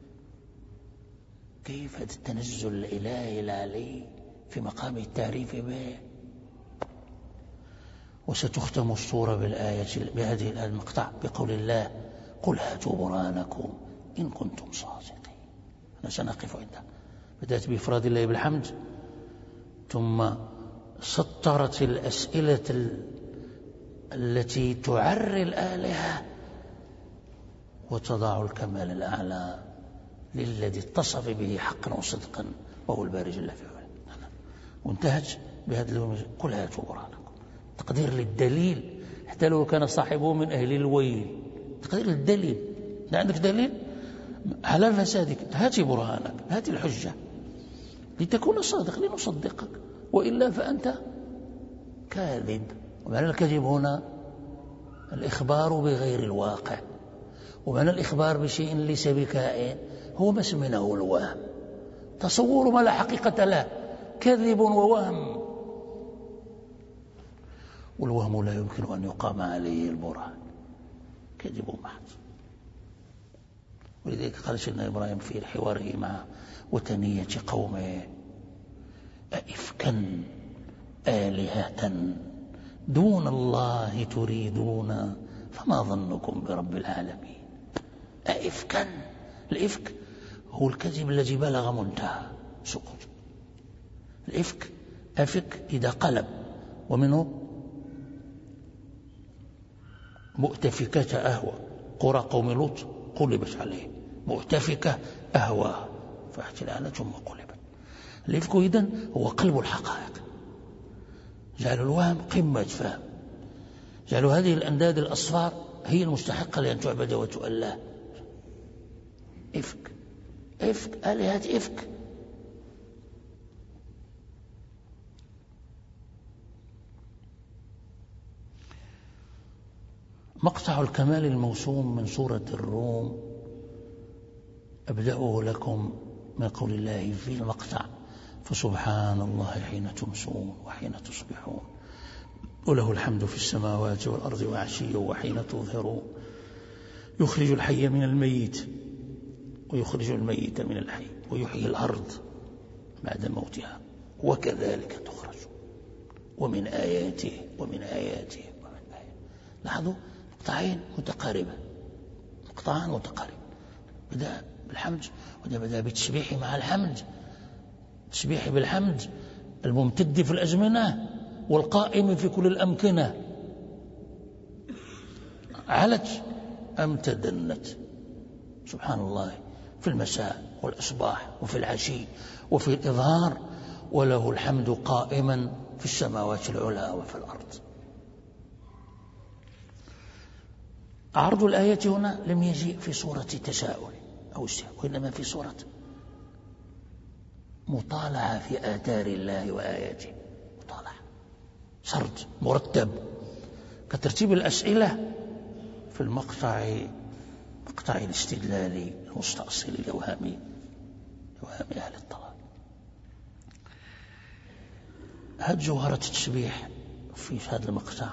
هذا التنزل الإلهي العلي في مقام التعريف به. وستختم السورة بهذه المقطع بقول الله قل هاتوا برهانكم إن كنتم صادقين. سنقف عندها. بدأت بإفراد الله بالحمد، ثم سطرت الأسئلة التي تعري الآلهة وتضع الكمال الأعلى للذي اتصف به حقا وصدقا وهو الباري جل في علاه. وانتهت بهذا قل هاتوا برهانكم، تقدير للدليل حتى لو كان صاحبه من أهل الويل، تقدير للدليل. لا عندك دليل على فسادك، هاتي برهانك، هاتي الحجة لتكون صادق لنصدقك، وإلا فأنت كاذب. ومعنى الكذب هنا الإخبار بغير الواقع، ومعنى الإخبار بشيء ليس بكائن هو ما اسمه الوهم، تصور ما لا حقيقة له، كذب ووهم، والوهم لا يمكن أن يقام عليه البرهان، كذب محض. ولذلك قال سيدنا إبراهيم في حواره مع وثنية قومه أئفكا آلهة دون الله تريدون فما ظنكم برب العالمين. أئفكا، الإفك هو الكذب الذي بلغ منتهى سقوط. الإفك أفك إذا قلب، ومنه مؤتفكة أهوى، قرى قوم لوط قلبت عليه مؤتفكة أهوى فاحتلال ثم قلبت. الإفك إذن هو قلب الحقائق، جعلوا الوهم قمة فهم، جعلوا هذه الأنداد الأصفار هي المستحقة لأن تعبد وتؤله. إفك آلهة إفك. مقطع الكمال الموسوم من سورة الروم أبدأه لكم من قول الله في المقطع فسبحان الله حين تمسون وحين تصبحون وله الحمد في السماوات والأرض وعشيا وحين تظهرون يخرج الحي من الميت ويخرج الميت من الحي ويحيي الأرض بعد موتها وكذلك تخرج ومن آياته لاحظوا مقطعان متقاربة. بدأ بالحمد وبدأ بالتسبيح مع الحمد، تسبيح بالحمد الممتد في الأزمنة والقائم في كل الأمكنة. علت أم تدنت سبحان الله في المساء والإصباح وفي العشي وفي الإظهار، وله الحمد قائما في السماوات العلى وفي الأرض. عرض الآية هنا لم يجيء في صورة تساؤل أو استهزاء، وإنما في صورة مطالعة في آثار الله وآياته، مطالعة سرد مرتب كترتيب الأسئلة في المقطع الاستدلالي المستأصل لوهام أهل الضلال. هذه جوهرة التسبيح في هذا المقطع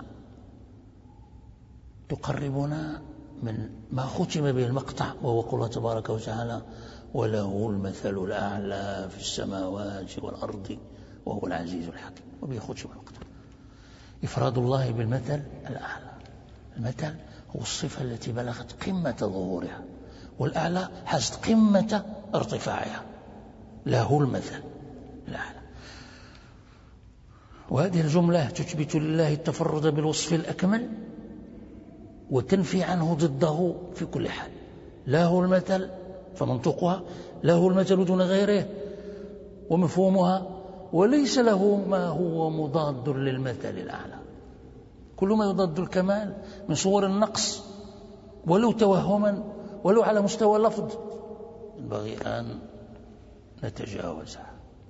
تقربنا من ما ختم به المقطع، وهو قوله تبارك وتعالى وله المثل الأعلى في السماوات والأرض وهو العزيز الحكيم. وبه ختم المقطع إفراد الله بالمثل الأعلى. المثل هو الصفة التي بلغت قمة ظهورها، والأعلى حازت قمة ارتفاعها، له المثل الأعلى. وهذه الجملة تثبت لله التفرد بالوصف الأكمل وتنفي عنه ضده في كل حال. له المثل، فمنطقها له المثل دون غيره ومفهومها، وليس له ما هو مضاد للمثل الأعلى. كل ما يضاد الكمال من صور النقص ولو توهما ولو على مستوى اللفظ ينبغي أن نتجاوزها.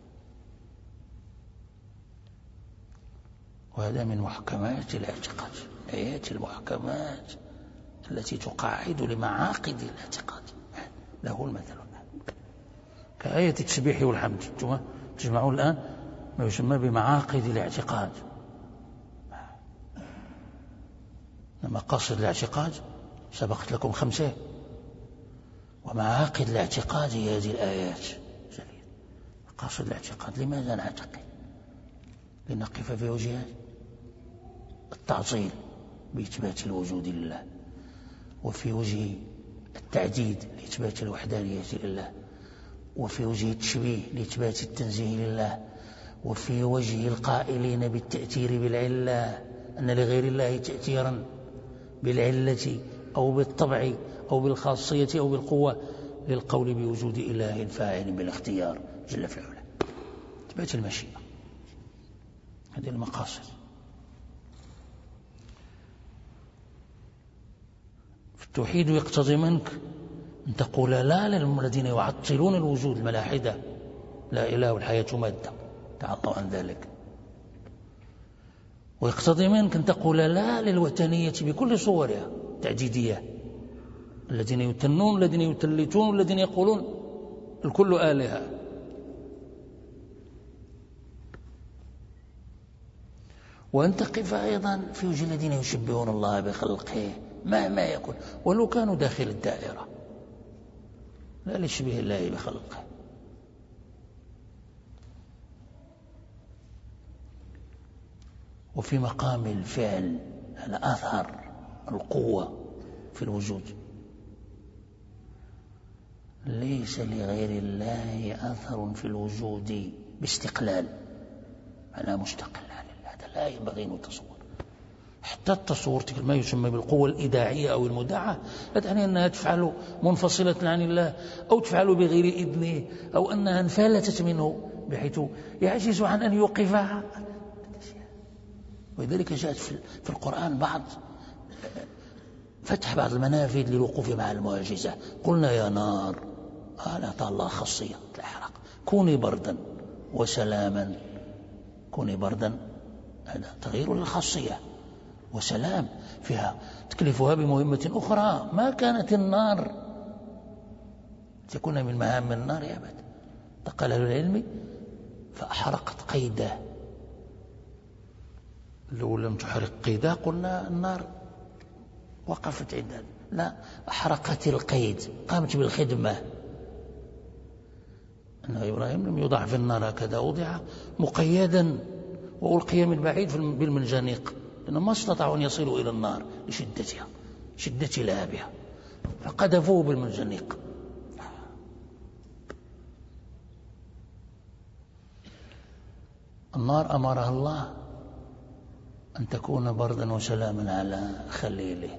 وهذا من محكمات الاعتقاد، آيات المحكمات التي تقاعد لمعاقد الاعتقاد. له المثل كآية التسبيح والحمد، تجمعون الآن ما يسمى بمعاقد الاعتقاد. مقاصد الاعتقاد سبقت لكم 5، ومعاقد الاعتقاد هي هذه الآيات. مقاصد الاعتقاد، لماذا نعتقد؟ لنقف في وجه التعطيل بإثبات الوجود لله، وفي وجه التعديد لإثبات الوحدانية لله، وفي وجه التشبيه لإثبات التنزيه لله، وفي وجه القائلين بالتأثير بالعلة أن لغير الله تأثيرا بالعلة أو بالطبع أو بالخاصية أو بالقوة للقول بوجود إله فاعل بالاختيار جل في علاه. إثبات المشيئة، هذه المقاصد. التوحيد يقتضي منك أن تقول لا للذين يعطلون الوجود الملاحدة، لا إله والحياة مادة، تعالى الله عن ذلك. ويقتضي منك أن تقول لا للوثنية بكل صورها تعديدية، الذين يتنون، الذين يتلتون، الذين يقولون الكل آلهة. وأن تقف أيضا في وجه الذين يشبهون الله بخلقه مهما يكون ولو كانوا داخل الدائرة، لا لشبه الله بخلقه. وفي مقام الفعل الأثر القوة في الوجود، ليس لغير الله أثر في الوجود باستقلال، أنا مستقل عن الله، هذا لا ينبغي أن يتصور. حتى التصور ما يسمى بالقوة الإداعية أو المداعة لا تعني أنها تفعل منفصلة عن الله أو تفعل بغير إذنه أو أنها انفلتت منه بحيث يعجز عن أن يوقفها. ولذلك جاءت في القرآن فتح بعض المنافذ للوقوف مع المعجزة. قلنا يا نار، أعطى الله خاصية الإحراق، كوني بردا وسلاما. كوني بردا هذا تغيير للخاصية، وسلام فيها تكلفها بمهمة أخرى. ما كانت النار تكون من مهام النار أبدا. قال أهل العلم فأحرقت قيده، لو لم تحرق قيده قلنا النار وقفت عندها، لا، أحرقت القيد، قامت بالخدمة. أن إبراهيم لم يوضع في النار هكذا، وضع مقيدا وألقي من بعيد بالمنجنيق، لأنهم ما استطاعوا أن يصلوا إلى النار لشدتها، شدة لهبها، فقذفوه بالمنجنيق. النار أمرها الله أن تكون بردا وسلاما على خليله،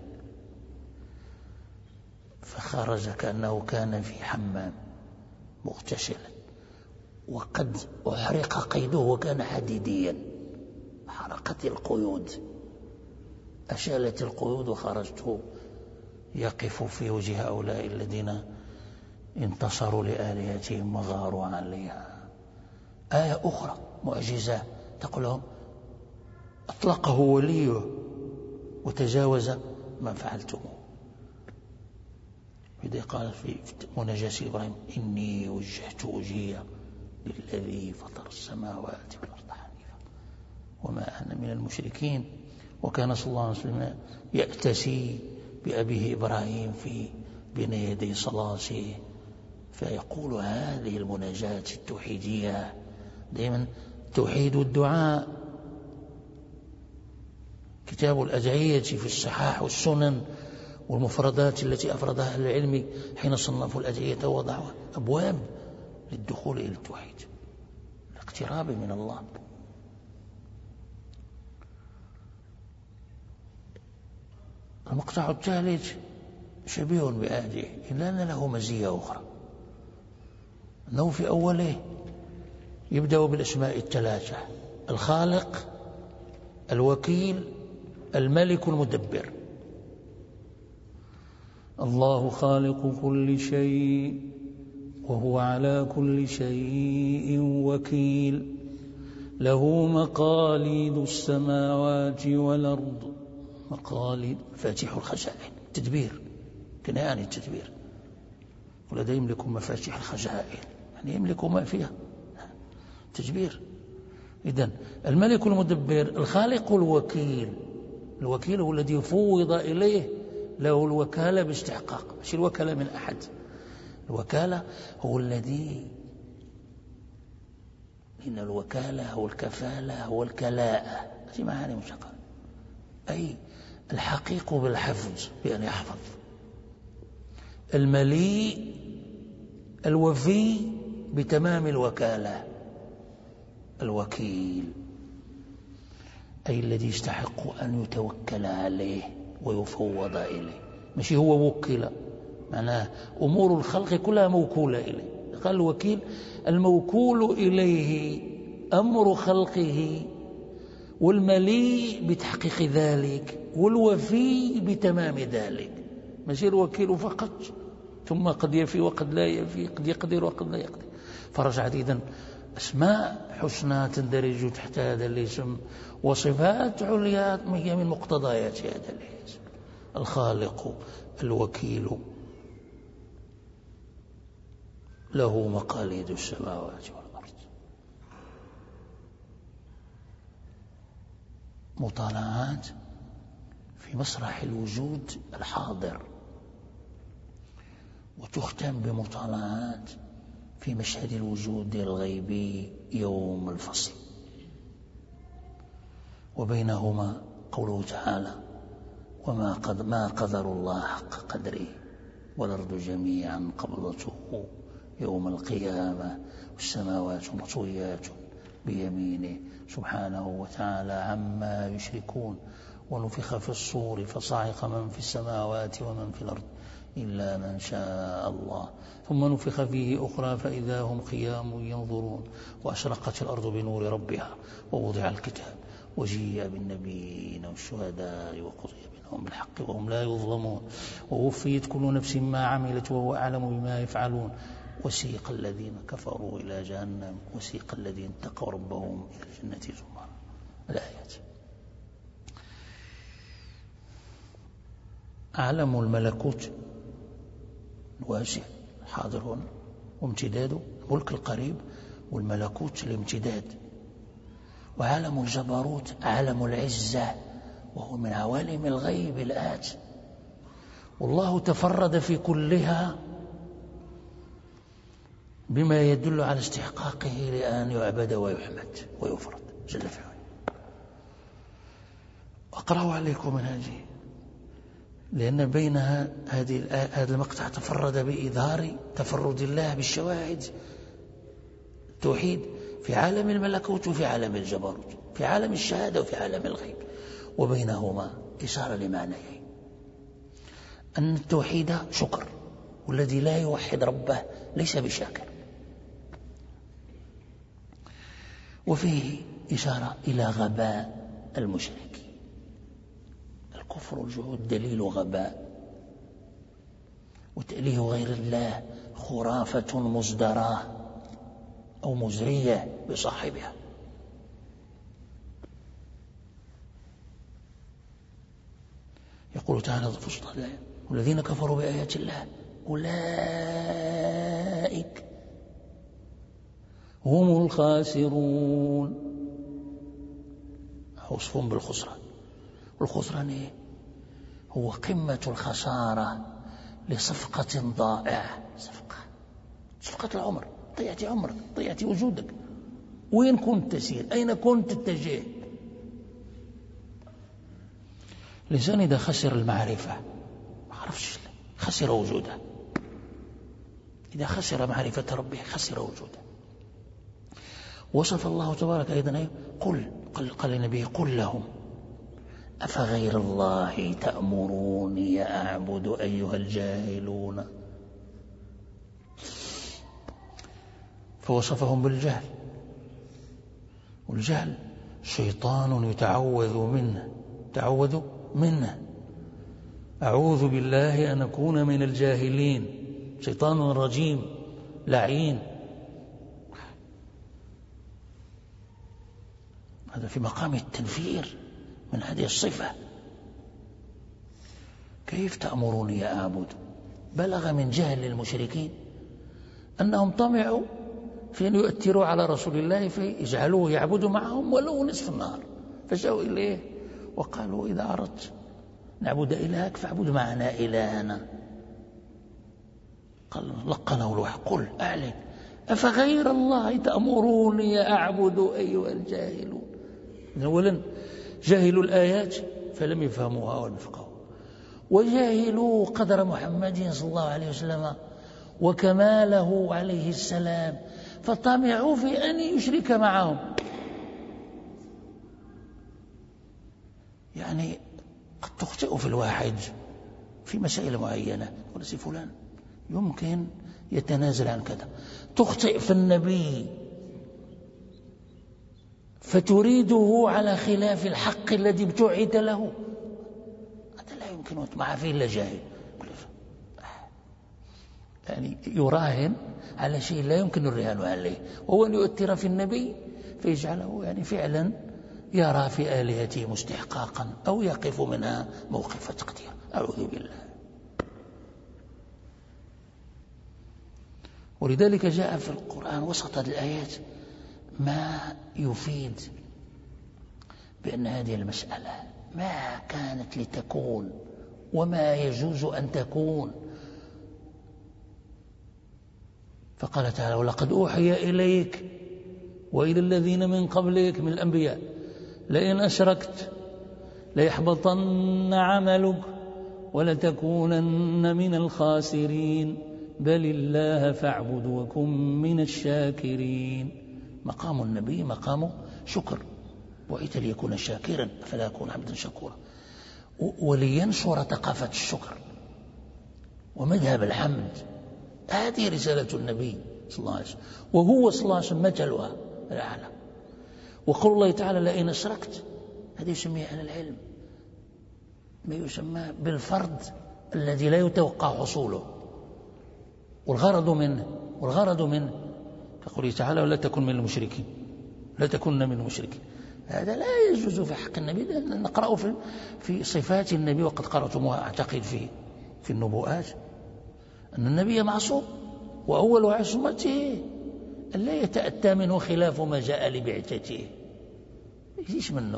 فخرج كأنه كان في حمام مغتسلا، وقد أحرق قيده وكان حديديا، حرقت القيود، أشالت القيود وخرجت يقف في وجه هؤلاء الذين انتصروا لآلهتهم وغاروا عليها. آية أخرى معجزة تقول لهم أطلقه وليه وتجاوز ما فعلتموه. إذا قال في مناجاة إبراهيم إني وجهت وجهي للذي فطر السماوات والأرض حنيفا وما أنا من المشركين. وكان صلى الله عليه وسلم يأتسي بأبيه إبراهيم في بين يدي صلاته، فيقول هذه المناجاة التوحيدية دائما توحيد الدعاء. كتاب الأدعية في الصحاح والسنن والمفردات التي أفردها أهل العلم حين صنفوا الأدعية ووضعوا أبواب للدخول إلى التوحيد، الاقتراب من الله. المقطع الثالث شبيه بآخره إلا أن له مزية أخرى، أنه في أوله يبدأ بالأسماء الثلاثة: الخالق، الوكيل، الملك المدبر. الله خالق كل شيء وهو على كل شيء وكيل، له مقاليد السماوات والأرض. مقاليد مفاتيح الخزائن، تدبير كناية عن التدبير. ولدى يملك مفاتيح الخزائن يعني يملك ما فيها، تدبير. إذن الملك المدبر، الخالق الوكيل. الوكيل هو الذي فوض إليه له الوكالة باستحقاق، مش الوكالة من أحد. الوكالة هو الذي، إن الوكالة هو الكفالة هو الكلاءة، هذه معاني مشتقة، أي الحقيق بالحفظ بأن يحفظ، المليء الوفي بتمام الوكالة، الوكيل أي الذي يستحق أن يتوكل عليه ويفوض إليه، مش هو وكل، معناه أمور الخلق كلها موكولة إليه. قال الوكيل الموكول إليه أمر خلقه، والمليء بتحقيق ذلك، والوفي بتمام ذلك، مش الوكيل فقط، ثم قد يفي وقد لا يفي، قد يقدر وقد لا يقدر. فرجعت إذن أسماء حسنى تندرج تحت هذا الاسم، وصفات عليا هي من مقتضيات هذا الاسم: الخالق، الوكيل، له مقاليد السماوات والأرض. مطالعات في مسرح الوجود الحاضر، وتختم بمطالعات في مشهد الوجود الغيبي يوم الفصل، وبينهما قوله تعالى: ما قدر الله حق قدره والأرض جميعا قبضته يوم القيامة والسماوات مطويات بيمينه سبحانه وتعالى عما يشركون. ونفخ في الصور فصعق من في السماوات ومن في الأرض إلا من شاء الله، ثم نفخ فيه أخرى فإذا هم قيام ينظرون، وأشرقت الأرض بنور ربها ووضع الكتاب وجيء بالنبيين والشهداء وقضي بينهم بالحق وهم لا يظلمون، ووفيت كل نفس ما عملت وهو أعلم بما يفعلون. وسيق الذين كفروا إلى جهنم وسيق الذين اتقوا ربهم إلى الجنة زمرا. الآيات. عالم الملكوت الواسع حاضر هنا وامتداده الملك القريب، والملكوت الامتداد. وعالم الجبروت عالم العزة، وهو من عوالم الغيب الآت، والله تفرد في كلها بما يدل على استحقاقه لأن يعبد ويحمد ويفرد جل في علاه. أقرأ عليكم من هذه، لأن بين هذا المقطع تفرد بإظهار تفرد الله بالشواهد التوحيد في عالم الملكوت وفي عالم الجبروت، في عالم الشهادة وفي عالم الغيب، وبينهما إشارة لمعنيين: أن التوحيد شكر، والذي لا يوحد ربه ليس بشاكر. وفيه إشارة إلى غباء المشرك. الكفر والجحود دليل غباء، وتأليه غير الله خرافة مزدراه أو مزرية بصاحبها. يقول تعالى في وسط الآية: والذين كفروا بآيات الله أولئك هم الخاسرون. وصفهم بالخسران، والخسران إيه؟ هو قمة الخسارة لصفقة ضائعة، صفقة العمر. ضيعت عمرك، ضيعت وجودك، وين كنت تسير؟ أين كنت تتجه؟ الإنسان إذا خسر المعرفة ما عرفش، خسر وجوده. إذا خسر معرفة ربه خسر وجوده. وصف الله تبارك أيضا قال لنبيه: قل لهم أفغير الله تأمروني أعبد أيها الجاهلون. فوصفهم بالجهل، والجهل شيطان يتعوذ منه. أعوذ بالله أن أكون من الجاهلين. شيطان رجيم لعين. هذا في مقام التنفير من هذه الصفة. كيف تأمروني أعبد؟ بلغ من جهل المشركين أنهم طمعوا في أن يؤثروا على رسول الله فيجعلوه يعبد معهم ولو نصف النهار، فجاءوا إليه وقالوا إذا أردت نعبد إلهك فاعبد معنا إلهنا. قال لقنه الوحي قل أعلن أفغير الله تأمروني أعبد أيها الجاهلون. أولا جاهلوا الآيات فلم يفهموها ولم يفقهوا، وجاهلوا قدر محمد صلى الله عليه وسلم وكماله عليه السلام فطمعوا في أن يشرك معهم. يعني قد تخطئ في الواحد في مسائل معينة، يقول سي فلان يمكن يتنازل عن كذا. تخطئ في النبي فتريده على خلاف الحق الذي ابتعد له، هذا لا يمكن أن تطمع فيه إلا جاهل. يعني يراهن على شيء لا يمكن الرهان عليه، وهو أن يؤثر في النبي فيجعله يعني فعلا يرى في آلهته مستحقاقا أو يقف منها موقف تقدير. أعوذ بالله. ولذلك جاء في القرآن وسط الآيات ما يفيد بأن هذه المسألة ما كانت لتكون وما يجوز أن تكون. فقال تعالى ولقد أوحي إليك وإلى الذين من قبلك من الأنبياء لئن أشركت ليحبطن عملك ولتكونن من الخاسرين بل الله فاعبد وكن من الشاكرين. مقام النبي مقام شكر، وإذا ليكون شاكرا فلا يكون عبدا شكورا، ولينشر ثقافة الشكر ومذهب الحمد. هذه رسالة النبي صلى الله عليه وسلم، وهو صلى الله عليه وسلم مثلها الأعلى. وقول الله تعالى لئن أشركت، هذا يسميه أهل العلم ما يسمى بالفرض الذي لا يتوقع حصوله، والغرض منه كقوله تعالى ولا تكن من المشركين، لا تكن من المشركين. هذا لا يجوز في حق النبي، لأن نقرأ في صفات النبي وقد قرأتموها أعتقد في النبوءات أن النبي معصوم، وأول عصمته أن لا يتأتى منه خلاف ما جاء لبعثته. يجيش منه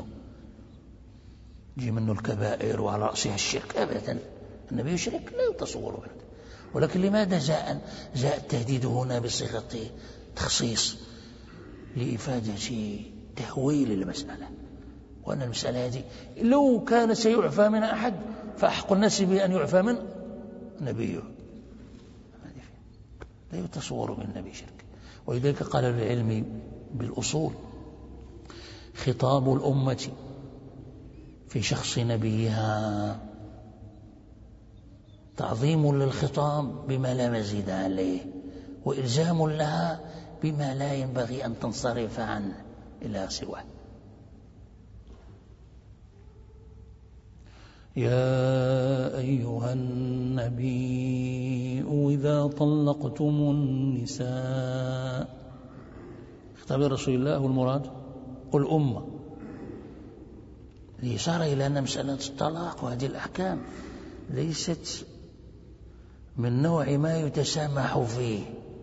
الكبائر وعلى رأسها الشرك أبدا. النبي يشرك لا يتصور هذا. ولكن لماذا جاء التهديد هنا بصيغة تخصيص؟ لإفادة تهويل المسألة، وأن المسألة هذه لو كان سيعفى من أحد فأحق الناس بأن يعفى من نبيه. لا يتصور من النبي شرك. ولذلك قال العلم بالأصول خطاب الأمة في شخص نبيها تعظيم للخطاب بما لا مزيد عليه، وإلزام لها بما لا ينبغي أن تنصرف عنه إلى سواه. يا أيها النبي إذا طلقتم النساء، خطاب رسول الله والمراد والأمة، لإشارة إلى أن مسألة الطلاق وهذه الأحكام ليست من نوع ما يتسامح فيه.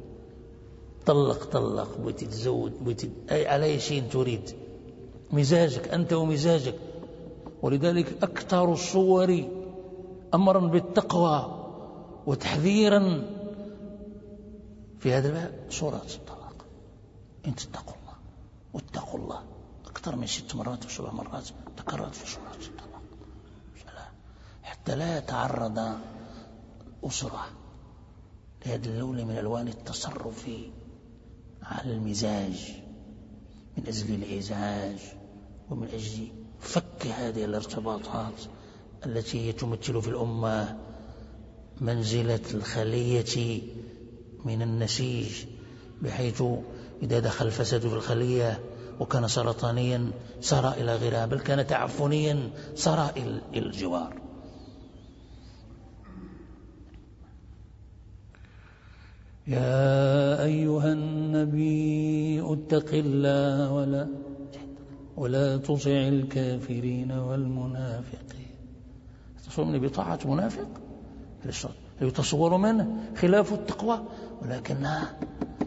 طلق بغيت تتزوج أي على أي شيء تريد، مزاجك أنت ومزاجك. ولذلك أكثر الصور أمرا بالتقوى وتحذيرا في هذا الباب سورة الطلاق. إن تتقوا الله واتقوا الله أكثر من 6 مرات و7 مرات تكررت في سورة الطلاق، حتى لا يتعرض أسرة لهذا اللون من ألوان التصرف على المزاج من أجل الإزعاج ومن أجل فك هذه الارتباطات التي تمثل في الأمة منزلة الخلية من النسيج، بحيث إذا دخل الفساد في الخلية وكان سرطانيا سار إلى غيرها، بل كان تعفنيا سار إلى الجوار. يا أيها النبي اتق الله ولا تطع الكافرين والمنافقين. تصور بطاعة منافق يتصور منه خلاف التقوى، ولكنها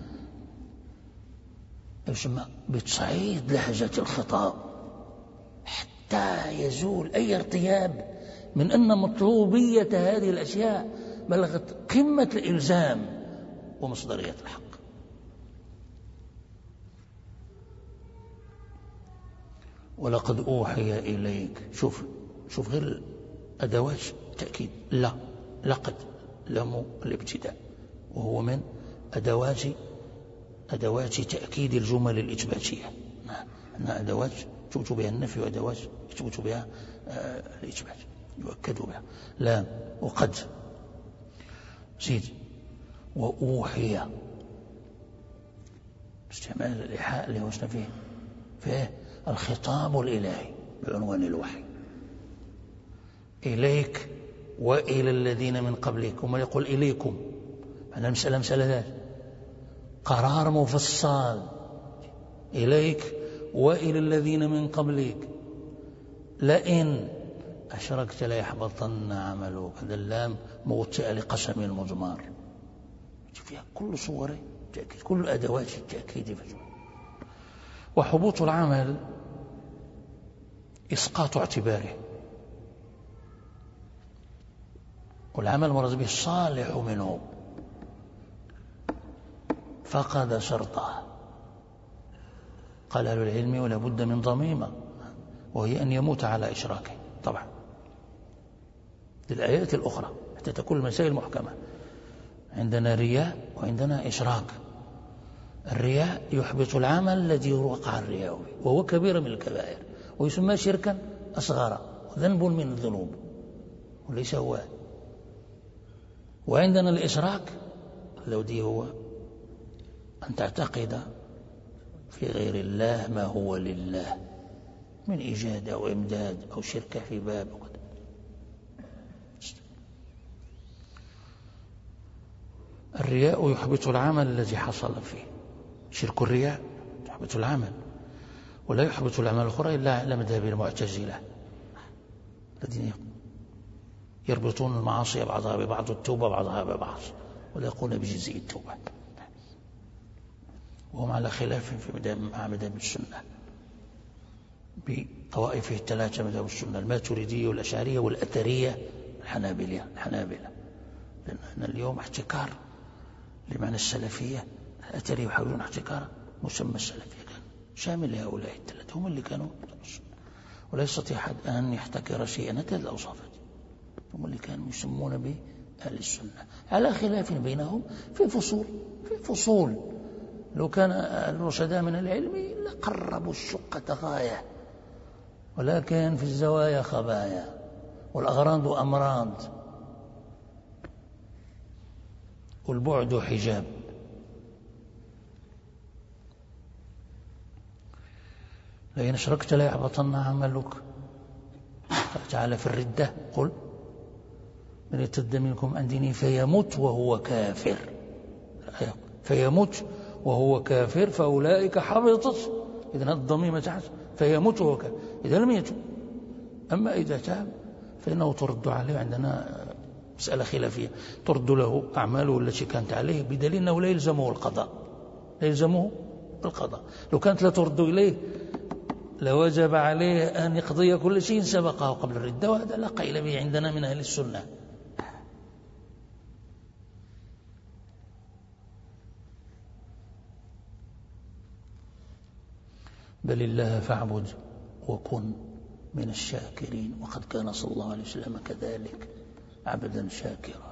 يسمى بتصعيد لهجة الخطاب حتى يزول أي ارتياب من أن مطلوبية هذه الأشياء بلغت قمة الإلزام ومصدرية الحق. ولقد أوحي إليك، شوف غير أدوات تأكيد، لا لقد لم الابتداء، وهو من أدوات تأكيد الجمل الإثباتية. أنها أدوات تثبت بها النفي، وأدوات يثبت بها الإثبات يؤكد بها. لا وقد زيد وأوحي، استعمال الإيحاء اللي وصلنا فيه الخطاب الإلهي بعنوان الوحي إليك وإلى الذين من قبلك. وما يقول إليكم، أنا مسألة ذات قرار مفصل، إليك وإلى الذين من قبلك لئن أشركت ليحبطن عملك. هذا اللام موطئة لقسم المضمار، فيها كل صور التأكيد، كل أدوات التأكيد. وحبوط العمل إسقاط اعتباره، والعمل مراد به الصالح منه فقد شرطه. قال أهل العلم ولا بد من ضميمة، وهي أن يموت على إشراكه. طبعا للآيات الأخرى حتى تكون المسائل محكمة. عندنا رياء وعندنا إشراك. الرياء يحبط العمل الذي وقع الرياء به، وهو كبير من الكبائر، ويسمى شركا أصغر، وذنب من الذنوب وليس هو. وعندنا الإشراك الذي هو أن تعتقد في غير الله ما هو لله من إيجاد أو إمداد أو شركة في باب. الرياء يحبط العمل الذي حصل فيه. شرك الرياء يحبط العمل، ولا يحبط الأعمال الأخرى إلا على مذهب المعتزلة الذين يربطون المعاصي بعضها ببعض، والتوبة بعضها ببعض، ولا يقولون بجزء التوبة، وهم على خلاف في مذهب السنة بطوائفه الثلاثة. مذهب السنة الماتريدية والأشعرية والأثرية الحنابلة، لأن اليوم احتكار لمعنى السلفية. الأثرية يحاولون احتكار مسمى السلفية، كان شامل لهؤلاء الثلاثة، هم اللي كانوا ولا يستطيع أحد أن يحتكر شيئا هذه الأوصاف، هم اللي كانوا يسمون بأهل السنة، على خلاف بينهم في فصول. لو كان الرشداء من العلم لقربوا الشقة غاية، ولكن في الزوايا خبايا، والأغراض أمراض، والبعد حجاب. لئن أشركت ليحبطن عملك. قال تعالى في الردة قل من يرتد منكم عن دينه فيمت وهو كافر، فيمت وهو كافر فأولئك حبطت. إذن الضميمة تحت فيمت وهو كافر إذا لم يتب. أما إذا تاب فإنه ترد عليه. عندنا مسألة خلافية، ترد له أعماله التي كانت عليه بدليل أنه لا يلزمه القضاء. لو كانت لا ترد إليه لوجب عليه أن يقضي كل شيء سبقه قبل الردة، وهذا لا قيل به عندنا من أهل السنة. بل الله فاعبد وكن من الشاكرين، وقد كان صلى الله عليه وسلم كذلك عبدا شاكرا.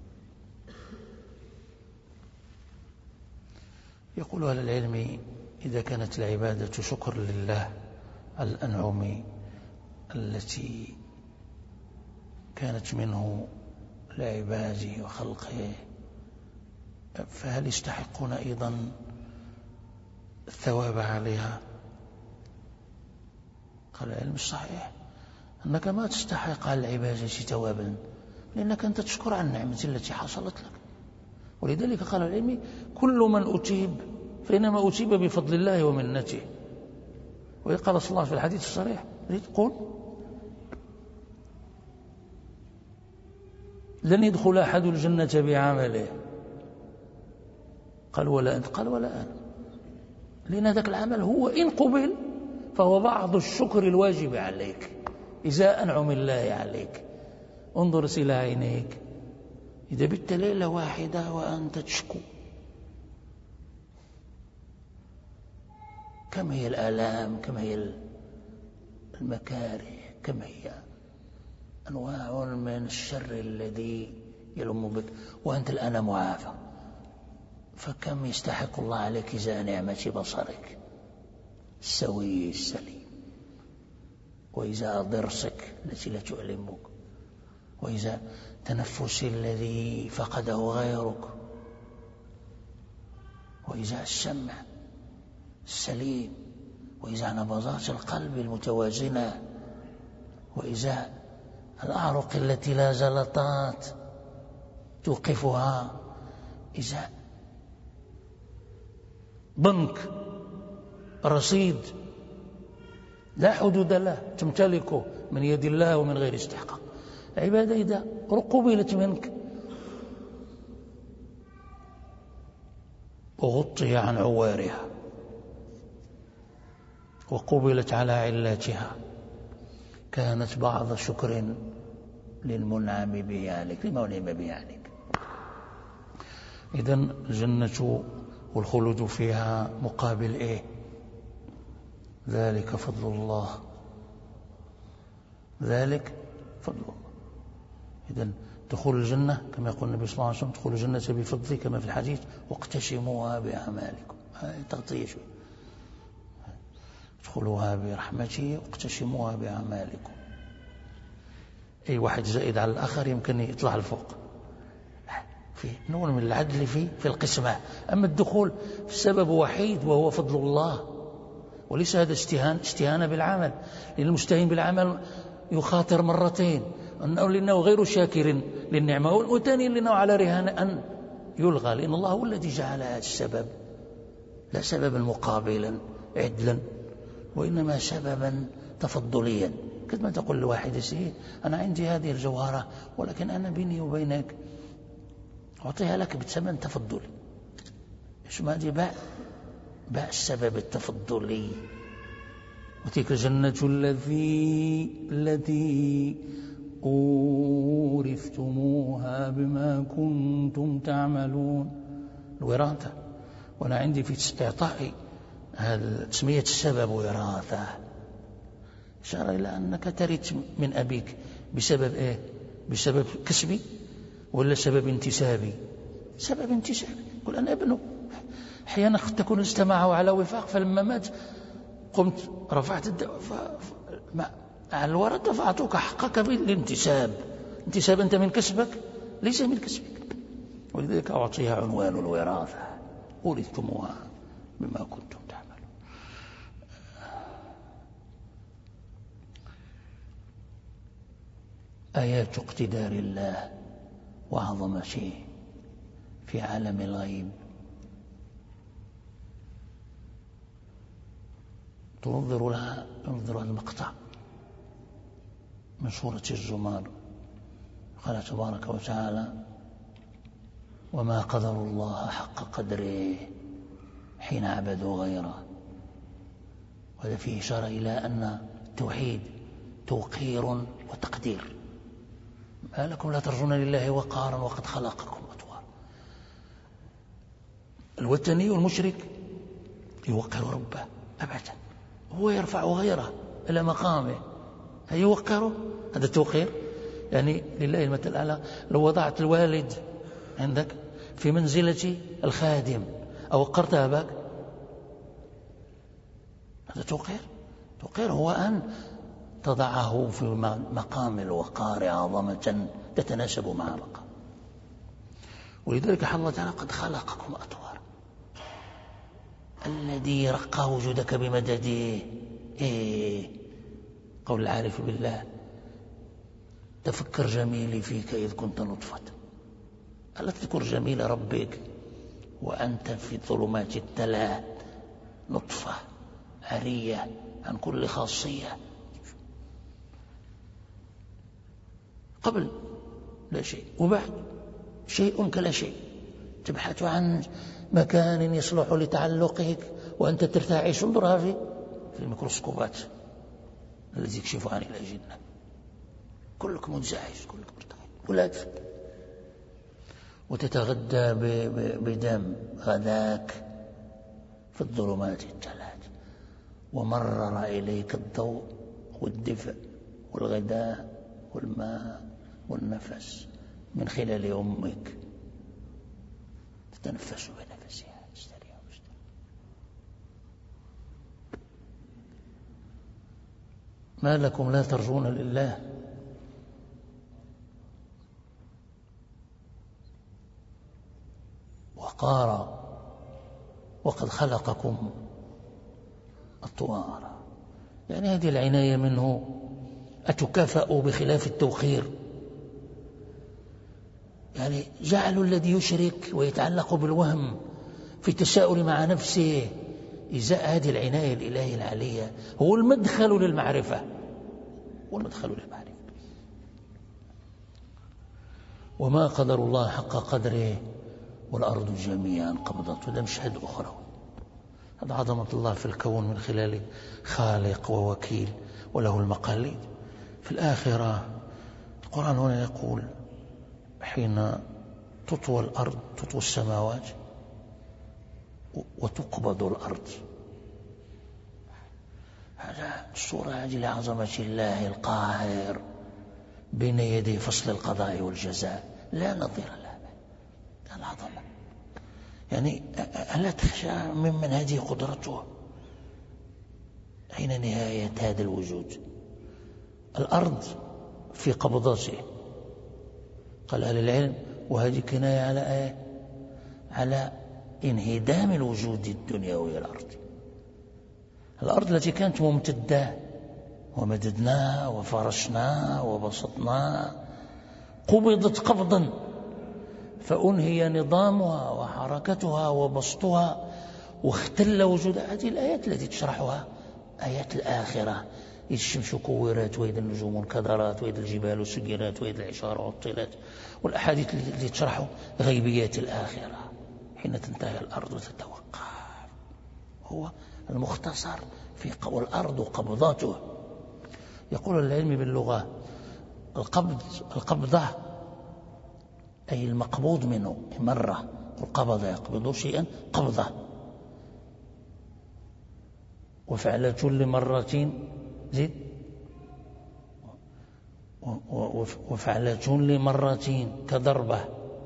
يقول أهل العلم إذا كانت العبادة شكر لله على الأنعم التي كانت منه لعباده وخلقه، فهل يستحقون أيضا الثواب عليها؟ قال العلم الصحيح أنك ما تستحق على العبادة ثوابا، لأنك أنت تشكر عن النعمة التي حصلت لك. ولذلك قال العلم كل من أتيب فإنما أتيب بفضل الله ومنته. وقال صلى الله عليه وسلم في الحديث الصريح قل لن يدخل أحد الجنة بعمله، قال ولا أنت؟ قال ولا أنا، لأن ذاك العمل هو إن قبل فهو بعض الشكر الواجب عليك إذا أنعم الله عليك. انظر إلى عينيك، إذا بت ليلة واحدة وأنت تشكو، كم هي الآلام، كم هي المكاره، كم هي أنواع من الشر الذي يلم بك وأنت الآن معافى، فكم يستحق الله عليك إذا نعمة بصرك السوي السليم، وإذا ضرسك التي لا تؤلمك، وإذا تنفس الذي فقده غيرك، وإذا السمع السليم، وإذا نبضات القلب المتوازنة، وإذا الأعرق التي لا جلطات توقفها، إذا بنك رصيد لا حدود له تمتلكه من يد الله ومن غير استحقاق. العبادة إذا قبلت منك وغطي عن عوارها وقبلت على علاتها كانت بعض شكر للمنعم به عليك، لما نعم به عليك. إذن الجنة والخلود فيها مقابل إيه؟ ذلك فضل الله، ذلك فضل الله. إذن دخول الجنة كما يقول النبي صلى الله عليه وسلم دخول الجنة بفضله كما في الحديث واقتسموها بأعمالكم، هذه تغطية شوي، ادخلوها برحمته واقتسموها بأعمالكم. أي واحد زائد على الآخر يمكن يطلع لفوق، في نوع من العدل في القسمة. أما الدخول في سبب وحيد وهو فضل الله، وليس هذا استهانة بالعمل، لأن المستهين بالعمل يخاطر مرتين، لأنه غير شاكر للنعمة، والثاني لأنه على رهان أن يلغى، لأن الله هو الذي جعل هذا السبب، لا سببا مقابلا عدلا، وإنما سببا تفضليا. كما تقول لواحد سيء أنا عندي هذه الجوهرة ولكن أنا بيني وبينك أعطيها لك بثمن تفضلي، إيش ما دي باع السبب التفضلي. وتلك الجنة التي أورثتموها بما كنتم تعملون، الوراثة. وأنا عندي في إعطائي هذا تسمية السبب وراثة، إشارة إلى أنك ترث من أبيك بسبب إيه؟ بسبب كسبي ولا سبب انتسابي؟ سبب انتسابي. قل أنا ابنه، أحيانا تكون اجتمعوا على وفاق، فلما مات قمت رفعت على الورثة فأعطوك حقك بالانتساب. انتساب أنت من كسبك ليس من كسبك، ولذلك أعطيها عنوان الوراثة، أورثتموها بما كنتم تعملون. آيات اقتدار الله وعظمته في عالم الغيب تنظر لها. انظر المقطع من سورة الزمر، قال تبارك وتعالى وما قدر الله حق قدره حين عبدوا غيره. وهذا فيه إشارة إلى أن التوحيد توقير وتقدير. ما لكم لا ترجون لله وقارا وقد خلقكم أطوارا. الوثني والمشرك يوقر ربه أبدا، هو يرفع غيره إلى مقامه، يوقره. هذا التوقير يعني لله المثل الأعلى. لو وضعت الوالد عندك في منزلة الخادم أو وقرت أباك، هذا توقير. توقير هو أن تضعه في مقام الوقار عظمة تتناسب مع مقام. ولذلك الله تعالى قد خلقكم أطوارا. الذي رقى وجودك بمدده قول العارف بالله: تفكر جميلي فيك إذ كنت نطفة. ألا تذكر جميل ربك وأنت في ظلمات الثلاث نطفة عرية عن كل خاصية، قبل لا شيء وبعد شيء كلا شيء. تبحث عن مكان يصلح لتعلقك وأنت ترتعش. انظرها في الميكروسكوبات الذي يكشف عن الأجنة، كلك منزعج، كلك مرتعش ولا تفكر. وتتغدى بدم غداك في الظلمات الثلاث، ومرر إليك الضوء والدفء والغداء والماء والنفس من خلال أمك، تتنفس بنفسها تستريح وتستريح. ما لكم لا ترجون لله وقارا وقد خلقكم أطوارا. يعني هذه العناية منه أتكافأ بخلاف التوخير. يعني جعل الذي يشرك ويتعلق بالوهم في التساؤل مع نفسه إزاء هذه العناية الإلهية العالية هو المدخل للمعرفة، والمدخل للمعرفة. وما قدر الله حق قدره والأرض جميعا قبضته. ده مشهد أخرى. هذا عظمة الله في الكون من خلال خالق ووكيل وله المقاليد. في الآخرة القرآن هنا يقول: حين تطوى الأرض، تطوى السماوات وتقبض الأرض. هذا الصورة هذه لعظمة الله القاهر بين يدي فصل القضاء والجزاء لا نظير له. العظمة يعني ألا تخشى ممن هذه قدرته حين نهاية هذا الوجود؟ الأرض في قبضته. قال أهل العلم وهذه كناية على إيه؟ على انهدام الوجود الدنيوي الأرض. الأرض التي كانت ممتدة ومددناها وفرشناها وبسطناها قبضت قبضا فأنهي نظامها وحركتها وبسطها واختل وجودها. هذه الآيات التي تشرحها آيات الآخرة: إذ الشمس كورت وإذا النجوم انكدرت وإذا الجبال سيرت وإذا العشار عطلت، والأحاديث التي تشرح غيبيات الآخرة حين تنتهي الأرض وتتوقف. هو المختصر في والأرض قبضاته. يقول العلم باللغة: القبضة أي المقبوض منه مرة، وقبض يقبض شيئا قبضة. وفعلة لمرة زد وفعلة لمرة كضربة.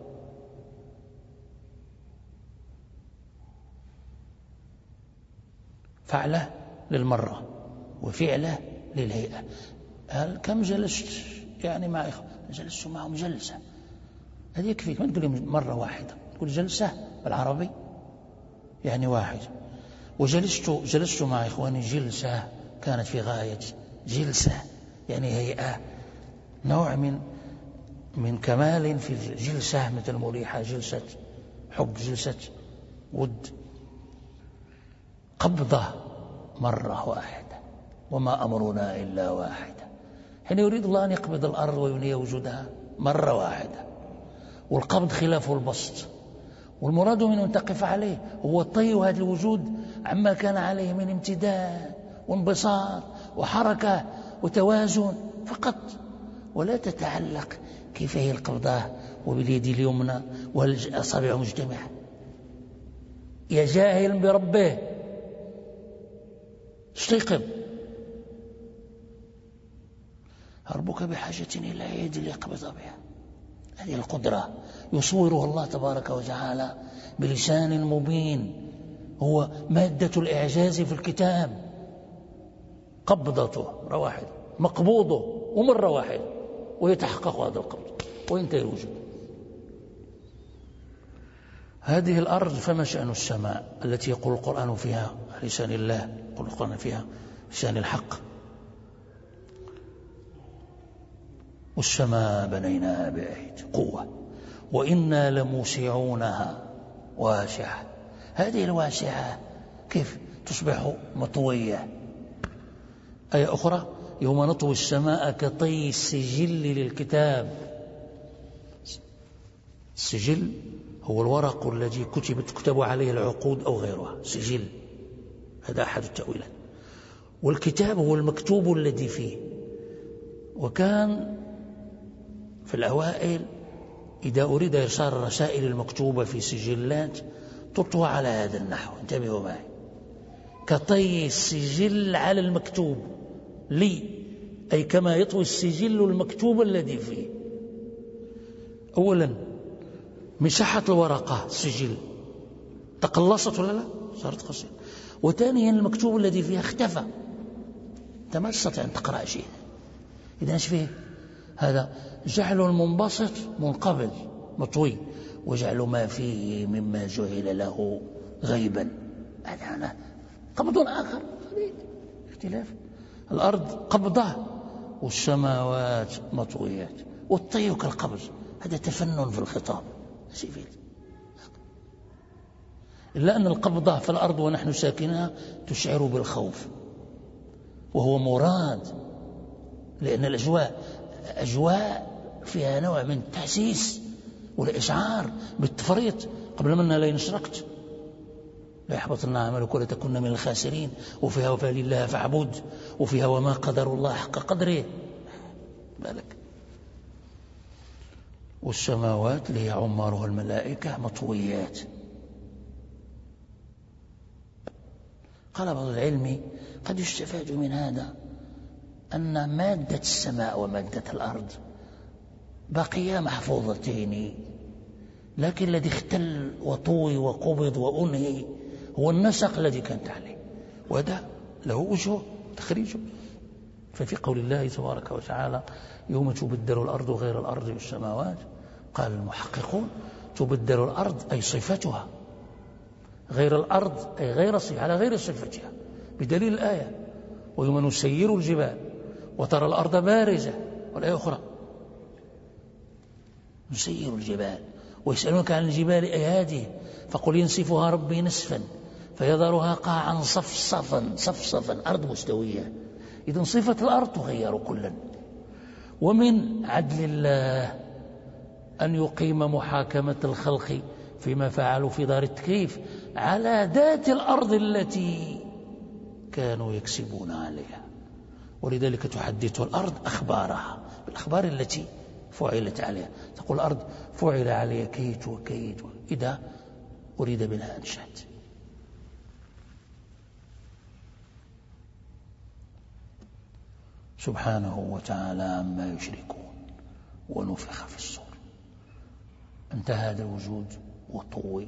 فعلة للمرة وفعلة للهيئة. هل كم جلست يعني مع جلست معهم جلسة، هذه يكفيك. ما تقول مرة واحدة، تقول جلسة بالعربي يعني واحد. وجلست مع إخواني جلسة كانت في غاية جلسة، يعني هيئة، نوع من كمال في الجلسة، مثل مريحة، جلسة حب، جلسة ود. قبضة مرة واحدة، وما أمرنا إلا واحدة. حين يريد الله أن يقبض الأرض وينهي وجودها مرة واحدة. والقبض خلافه البسط، والمراد منه أن تقف عليه هو طي هذا الوجود عما كان عليه من امتداد وانبساط وحركة وتوازن فقط، ولا تتعلق كيف هي القبضة وباليد اليمنى والأصابع مجتمعة. يا جاهل بربه استيقظ، ربك بحاجة إلى يد ليقبض بها. هذه القدرة يصورها الله تبارك وتعالى بلسان مبين، هو مادة الإعجاز في الكتاب. قبضته واحد مقبوضه ومرة واحدة ويتحقق هذا القبض وينتهي الوجود. هذه الأرض فما شأن السماء التي يقول القرآن فيها لسان الله، يقول القرآن فيها لسان الحق: والسماء بنيناها بأيد قوة وإنا لموسعونها واسعة. هذه الواسعة كيف تصبح مطوية؟ آية أخرى: يوم نطوي السماء كطي السجل للكتاب. السجل هو الورق الذي تكتب عليه العقود أو غيرها، سجل، هذا أحد التأويلات. والكتاب هو المكتوب الذي فيه. وكان في الأوائل إذا أريد إرسال الرسائل المكتوبة في سجلات تطوى على هذا النحو، انتبهوا معي: كطي السجل على المكتوب لي، أي كما يطوي السجل المكتوب الذي فيه. أولا مساحة الورقة السجل تقلصت ولا لا؟ صارت قصيرة. وثانيا المكتوب الذي فيها اختفى، أنت ما تستطيع أن تقرأ شيء. إذا ايش فيه؟ هذا جعل المنبسط منقبض مطوي، وجعل ما فيه مما جعل له غيبا، هذا قبض آخر اختلاف. الأرض قبضة والسماوات مطويات، والطي كالقبض. هذا تفنن في الخطاب سيفيل. إلا أن القبضة في الأرض ونحن ساكنها تشعر بالخوف، وهو مراد، لأن الأجواء فيها نوع من التحسيس والإشعار بالتفريط. قبل منها لئن أشركت ليحبطن عملك ولتكن من الخاسرين، وفيها فلله فاعبد، وفيها وما قدر الله حق قدره. بالك. والسماوات اللي هي عمارها الملائكة مطويات. قال بعض العلم: قد يستفاد من هذا أن مادة السماء ومادة الأرض بقيا محفوظتين، لكن الذي اختل وطوي وقبض وأنهي هو النسق الذي كانت عليه، وهذا له وجه تخريجه. ففي قول الله تبارك وتعالى: يوم تبدل الأرض غير الأرض والسماوات، قال المحققون: تبدل الأرض أي صفتها، غير الأرض أي غير صفة، على غير صفتها، بدليل الآية: ويوم نسير الجبال وترى الأرض بارزة. والآية أخرى: نسير الجبال ويسألونك عن الجبال أي هذه فقل ينسفها ربي نسفا فيذرها قاعا صفصفا أرض مستوية. إذن صفة الأرض تغير كلا. ومن عدل الله أن يقيم محاكمة الخلق فيما فعلوا في دار التكييف على ذات الأرض التي كانوا يكسبون عليها، ولذلك تحدث الأرض أخبارها بالأخبار التي فعلت عليها. تقول الأرض فعل عليها كيت وكيت إذا أريد منها أنشأت. سبحانه وتعالى عما يشركون. ونفخ في الصور، انتهى هذا الوجود وطوي،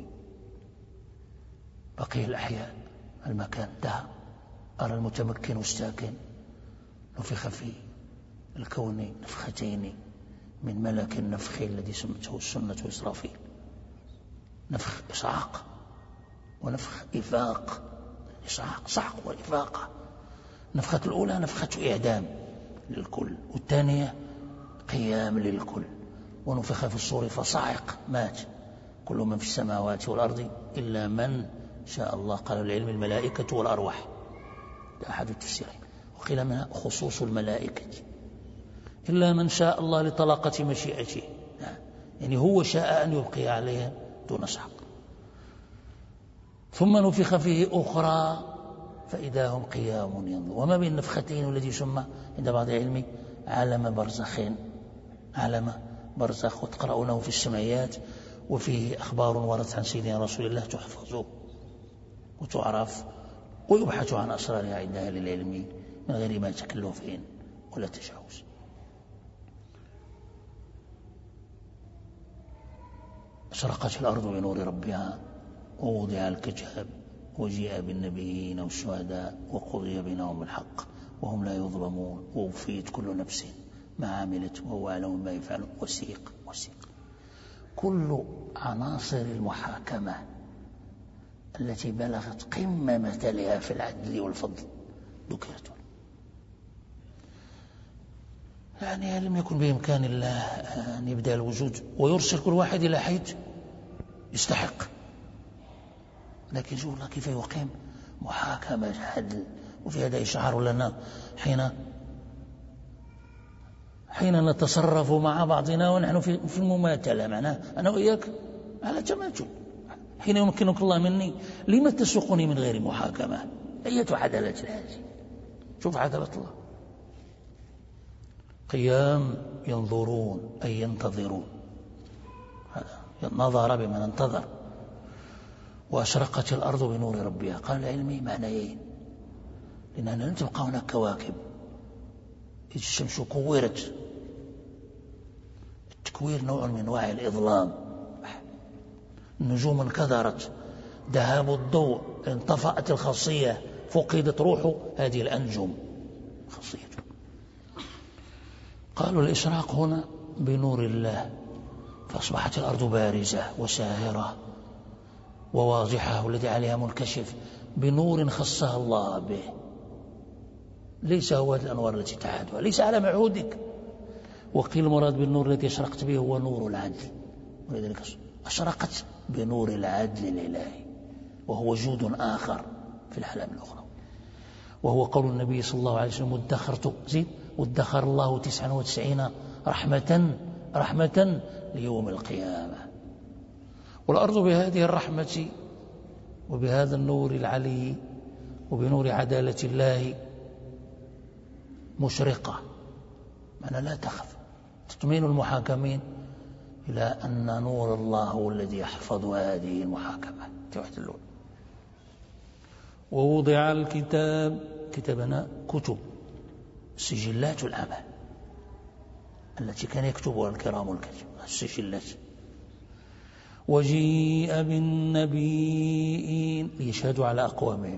بقي الأحياء، المكان انتهى، أرى المتمكن والساكن. نفخ في الكون نفختين من ملك النفخ الذي سمته السنة إسرافيل، نفخ إصعاق ونفخ إفاق. إصعاق صعق وإفاقة. نفخة الأولى نفخة إعدام للكل، والثانية قيام للكل. ونفخ في الصور فصعق مات كل من في السماوات والأرض إلا من شاء الله. قال العلم الملائكة والأرواح، ده أحد التفسيرين. وقيل منها خصوص الملائكة، إلا من شاء الله لطلاقة مشيئته، يعني هو شاء أن يبقي عليها دون سحق. ثم نفخ فيه أخرى فإذا هم قيام ينظرون. وما بين النفختين الذي يسمى عند بعض العلم عالم برزخين، عالم برزخ، وتقرؤونه في السمعيات، وفيه أخبار وردت عن سيدنا رسول الله تحفظ وتعرف ويبحث عن أسرارها عند أهل العلم من غير ما تكلف ولا تجاوز. أشرقت الأرض بنور ربها ووضع الكتاب وجيء بالنبيين والشهداء وقضي بينهم بالحق وهم لا يظلمون ووفيت كل نفس ما عملت وهو أعلم بما يفعلون. وسيق كل عناصر المحاكمة التي بلغت قمة مثلها في العدل والفضل ذكرت. يعني هل لم يكن بإمكان الله أن يبدأ الوجود ويرسل كل واحد إلى حيث يستحق؟ لكن شوف الله كيف يقيم محاكمة عدل. وفي هذا إشعار لنا حين نتصرف مع بعضنا ونحن في المماثلة، معناه أنا وإياك على تماثل. حين يمكنك الله مني لما تسوقني من غير محاكمة؟ أية عدالة هذه؟ شوف عدالة الله. قيام ينظرون أي ينتظرون، نظر بمن انتظر. وأشرقت الأرض بنور ربها. قال العلمي معنيين، لأننا لن تبقى هناك كواكب. الشمس كورت، التكوير نوع من أنواع الإظلام. النجوم انكدرت، ذهاب الضوء، انطفأت الخاصية، فقدت روح هذه الأنجم خاصية. قالوا الإشراق هنا بنور الله، فأصبحت الأرض بارزة وساهرة وواضحة والذي عليها منكشف بنور خصها الله به، ليس هو الأنوار التي تعادها، ليس على معهودك. وقيل المراد بالنور الذي أشرقت به هو نور العدل، ولذلك أشرقت بنور العدل الإلهي، وهو جود آخر في العالم الأخرى. وهو قول النبي صلى الله عليه وسلم وادخر الله 99 رحمة ليوم القيامة. والأرض بهذه الرحمة وبهذا النور العلي وبنور عدالة الله مشرقة، معنى لا تخف. تطمئن المحاكمين إلى أن نور الله هو الذي يحفظ هذه المحاكمة. ووضع الكتاب، كتابنا كتب سجلات الأعمال التي كان يكتبها الكرام الكاتب، السجلات. وجيء بالنبيين ليشهدوا على أقوامهم،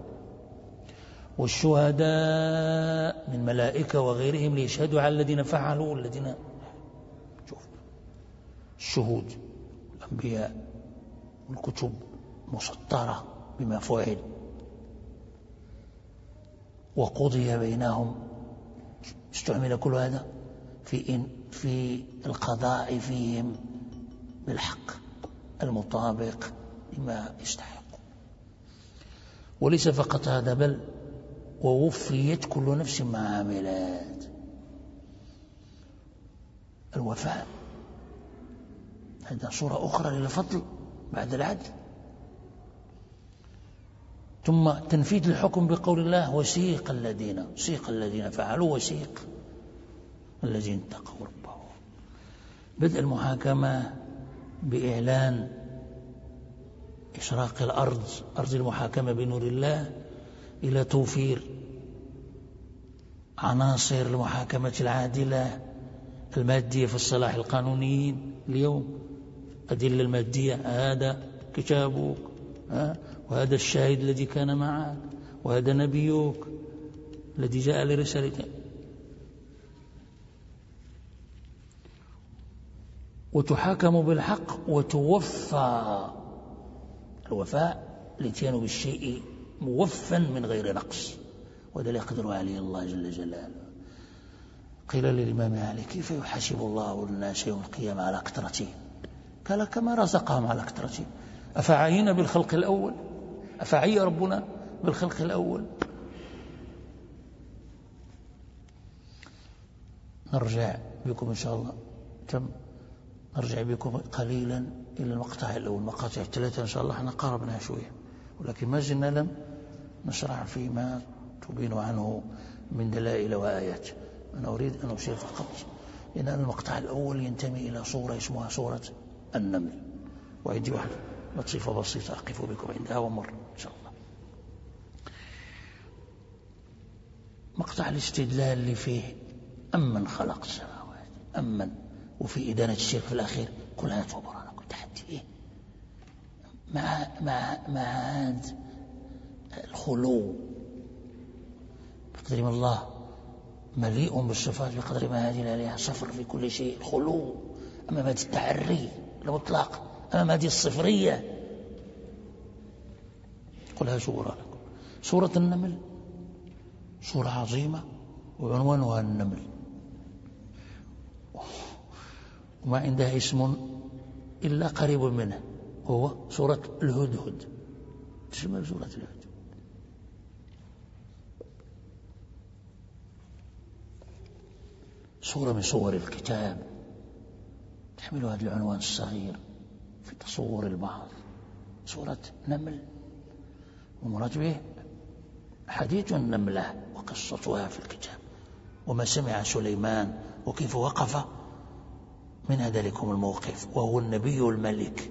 والشهداء من ملائكة وغيرهم ليشهدوا على الذين فعلوا. الذين شوف الشهود، الأنبياء والكتب مسطرة بما فعل، وقضي بينهم. استعمل كل هذا في القضاء فيهم بالحق المطابق لما يستحق. وليس فقط هذا، بل ووفيت كل نفس ما عملت. الوفاء هذا صورة أخرى للفضل بعد العدل. ثم تنفيذ الحكم بقول الله وسيق الذين فعلوا وسيق الذين اتقوا ربهم. بدء المحاكمة بإعلان إشراق الأرض، أرض المحاكمة بنور الله، إلى توفير عناصر المحاكمة العادلة المادية في الصلاح القانونيين اليوم. أدلة المادية، هذا كتابك، وهذا الشاهد الذي كان معك، وهذا نبيك الذي جاء لرسالته. وتحاكم بالحق وتوفى. الوفاء الاتيان بالشيء موفا من غير نقص، وهذا لا يقدر عليه الله جل جلاله. قيل للإمام علي كيف يحاسب الله الناس يوم القيامة على قطرته؟ قال كما رزقهم على قطرته. أفعينا بالخلق الأول؟ أفعي ربنا بالخلق الأول؟ نرجع بكم إن شاء الله نرجع بكم قليلا إلى المقطع الأول. مقاطع 3 إن شاء الله احنا قاربنا شوية، ولكن ما زلنا لم نشرع فيما تبين عنه من دلائل وآيات. أنا أريد أن أشير فقط إن المقطع الأول ينتمي إلى صورة اسمها صورة النمل، وعندي واحد لطيفة بسيطة أقف بكم عندها ومر إن شاء الله. مقطع الاستدلال اللي فيه أمن خلق السماوات، أمن، وفي إدانة الشرك في الأخير قل هاتوا برهانكم. تحدي مع هذا الخلو بقدر ما الله مليء بالصفات بقدر ما هذه الآلهة صفر في كل شيء، خلو أمام هذه التعري المطلق، أمام هذه الصفرية. قلها سورة لكم. سورة النمل سورة عظيمة وعنوانها النمل، وما عندها اسم إلا قريب منه، وهو سورة الهدهد، تسمى سورة الهدهد. سورة من صور الكتاب تحمل هذا العنوان الصغير في تصور البعض، سورة نمل، ومراد به حديث النملة وقصتها في الكتاب، وما سمع سليمان وكيف وقف من ذلكم الموقف وهو النبي الملك،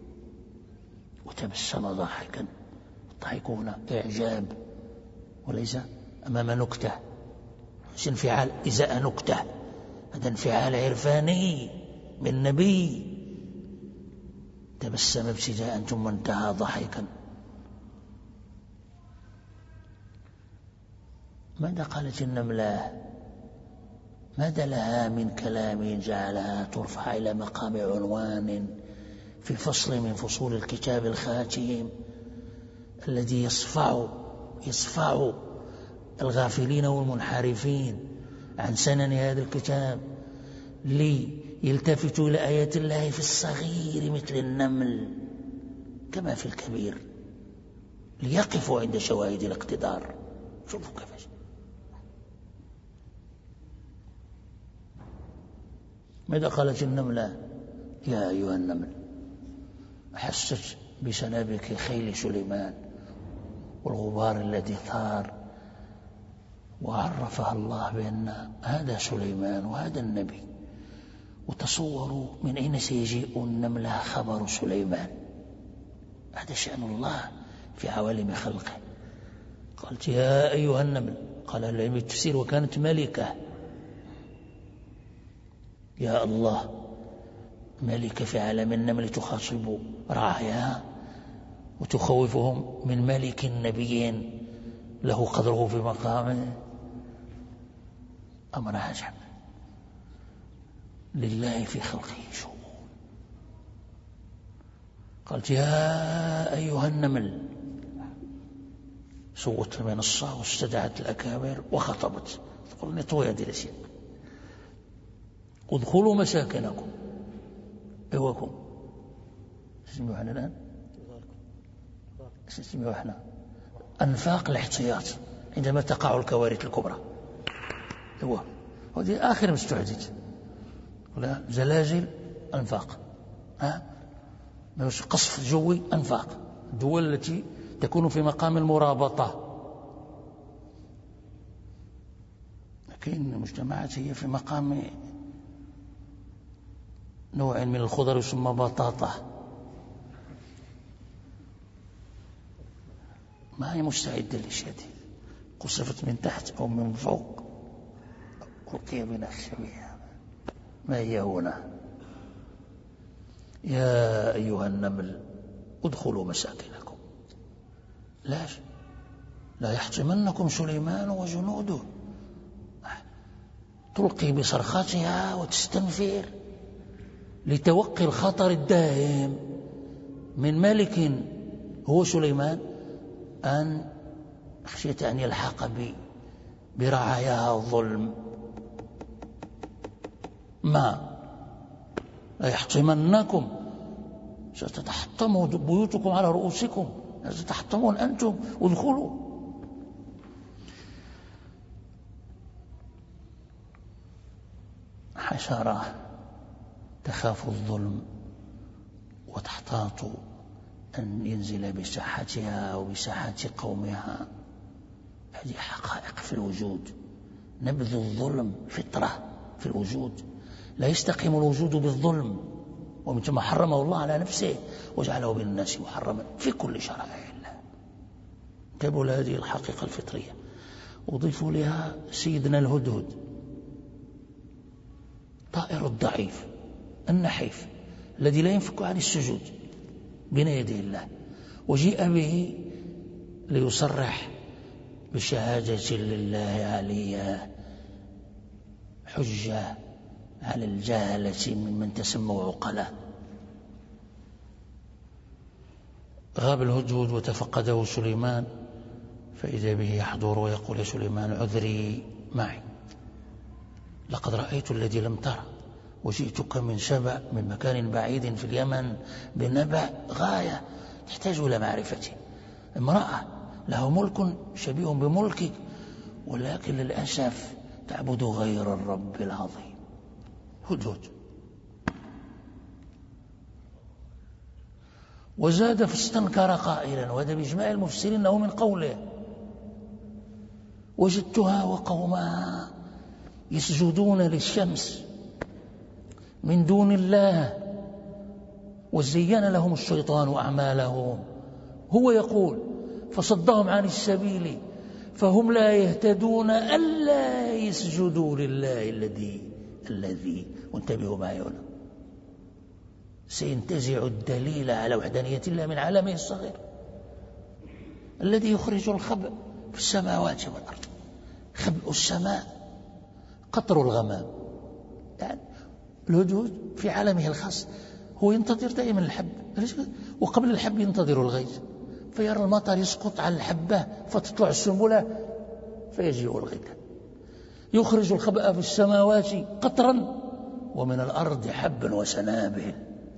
وتبسم ضاحكا. الضحك هنا إعجاب وليس أمام نكتة، مش انفعال إزاء نكتة، هذا انفعال عرفاني من نبي. تبسم ابتداء ثم انتهى ضحكا. ماذا قالت النملة؟ ماذا لها من كلام جعلها ترفع إلى مقام عنوان في فصل من فصول الكتاب الخاتم الذي يصفع الغافلين والمنحرفين عن سنن هذا الكتاب ليلتفتوا إلى آيات الله في الصغير مثل النمل كما في الكبير، ليقفوا عند شواهد الاقتدار. شوفوا كيف. ماذا قالت النملة؟ يا أيها النمل، أحست بسنابك خيل سليمان والغبار الذي ثار، وعرفها الله بأن هذا سليمان وهذا النبي. وتصوروا من أين سيجيء النملة خبر سليمان، هذا شأن الله في عوالم خلقه. قالت يا أيها النمل، قال العلم التفسير وكانت ملكة. يا الله، ملكة في عالم النمل تخاطب رعاياها وتخوفهم من ملك نبي له قدره في مقامه. أمر عجب، لله في خلقه شؤون. قالت يا أيها النمل، سوت المنصة واستدعت الأكابر وخطبت، تقول نطوي هذه الأشياء. ادخلوا مساكنكم، ايواكم نسميوها احنا الآن، نسميوها احنا أنفاق الاحتياط عندما تقع الكوارث الكبرى. هو هذه آخر مستعدد، ولا زلازل أنفاق، قصف جوي أنفاق، الدول التي تكون في مقام المرابطة. لكن المجتمعات هي في مقام نوع من الخضر يسمى بطاطا، ما هي مستعدة للشيء، قصفت من تحت أو من فوق، ألقي بنا الشبيه، ما هي هنا. يا أيها النمل ادخلوا مساكنكم لا يحطمنكم سليمان وجنوده. تلقي بصرخاتها وتستنفر لتوقي الخطر الدائم من ملك هو سليمان، أن خشيت أن يلحق برعاياها الظلم. ما لا يحطمنكم، ستتحطم بيوتكم على رؤوسكم، ستتحطمون أنتم، ادخلوا. حشرة تخاف الظلم وتحتاط أن ينزل بساحتها وبساحة قومها. هذه حقائق في الوجود، نبذ الظلم فطرة في الوجود، لا يستقيم الوجود بالظلم، ومن ثم حرمه الله على نفسه وجعله بالناس محرما في كل شرائع الله. انتبهوا لهذه الحقيقة الفطرية. أضيفوا لها سيدنا الهدهد، طائر الضعيف النحيف الذي لا ينفك عن السجود بين يدي الله، وجيء به ليصرح بشهادة لله عليا حجة على الجهلة ممن تسموا عقلاء. غاب الهدهد وتفقده سليمان، فإذا به يحضر ويقول: يا سليمان عذري معي، لقد رأيت الذي لم ترى، وجئتك من سبأ، من مكان بعيد في اليمن، بنبأ غاية تحتاج إلى معرفته. امرأة له ملك شبيه بملكك، ولكن للأسف تعبد غير الرب العظيم. هدهد. وزاد فاستنكر قائلا، وهذا بإجماع المفسرين أنه من قوله: وجدتها وقومها يسجدون للشمس من دون الله، وزين لهم الشيطان أعمالهم. هو يقول: فصدهم عن السبيل فهم لا يهتدون ألا يسجدوا لله الذي وانتبهوا معي هنا، سينتزع الدليل على وحدانية الله من عالمه الصغير الذي يخرج الخبء في السماوات والأرض. خبء السماء قطر الغمام. يعني الهدهد في عالمه الخاص هو ينتظر دائما الحب، وقبل الحب ينتظر الغيث، فيرى المطر يسقط على الحبة فتطلع السنبلة فيجيء الغيث. يخرج الخبأ في السماوات قطرا ومن الأرض حبا وسنابل.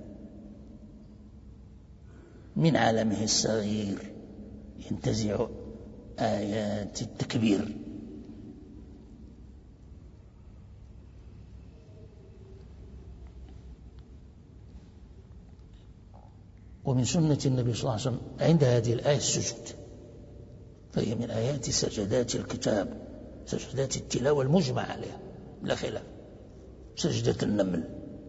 من عالمه الصغير ينتزع آيات التكبير. ومن سنة النبي صلى الله عليه وسلم عند هذه الآية السجود، فهي من آيات سجدات الكتاب، سجدات التلاوة المجمع عليها لا خلاف. سجدة النمل،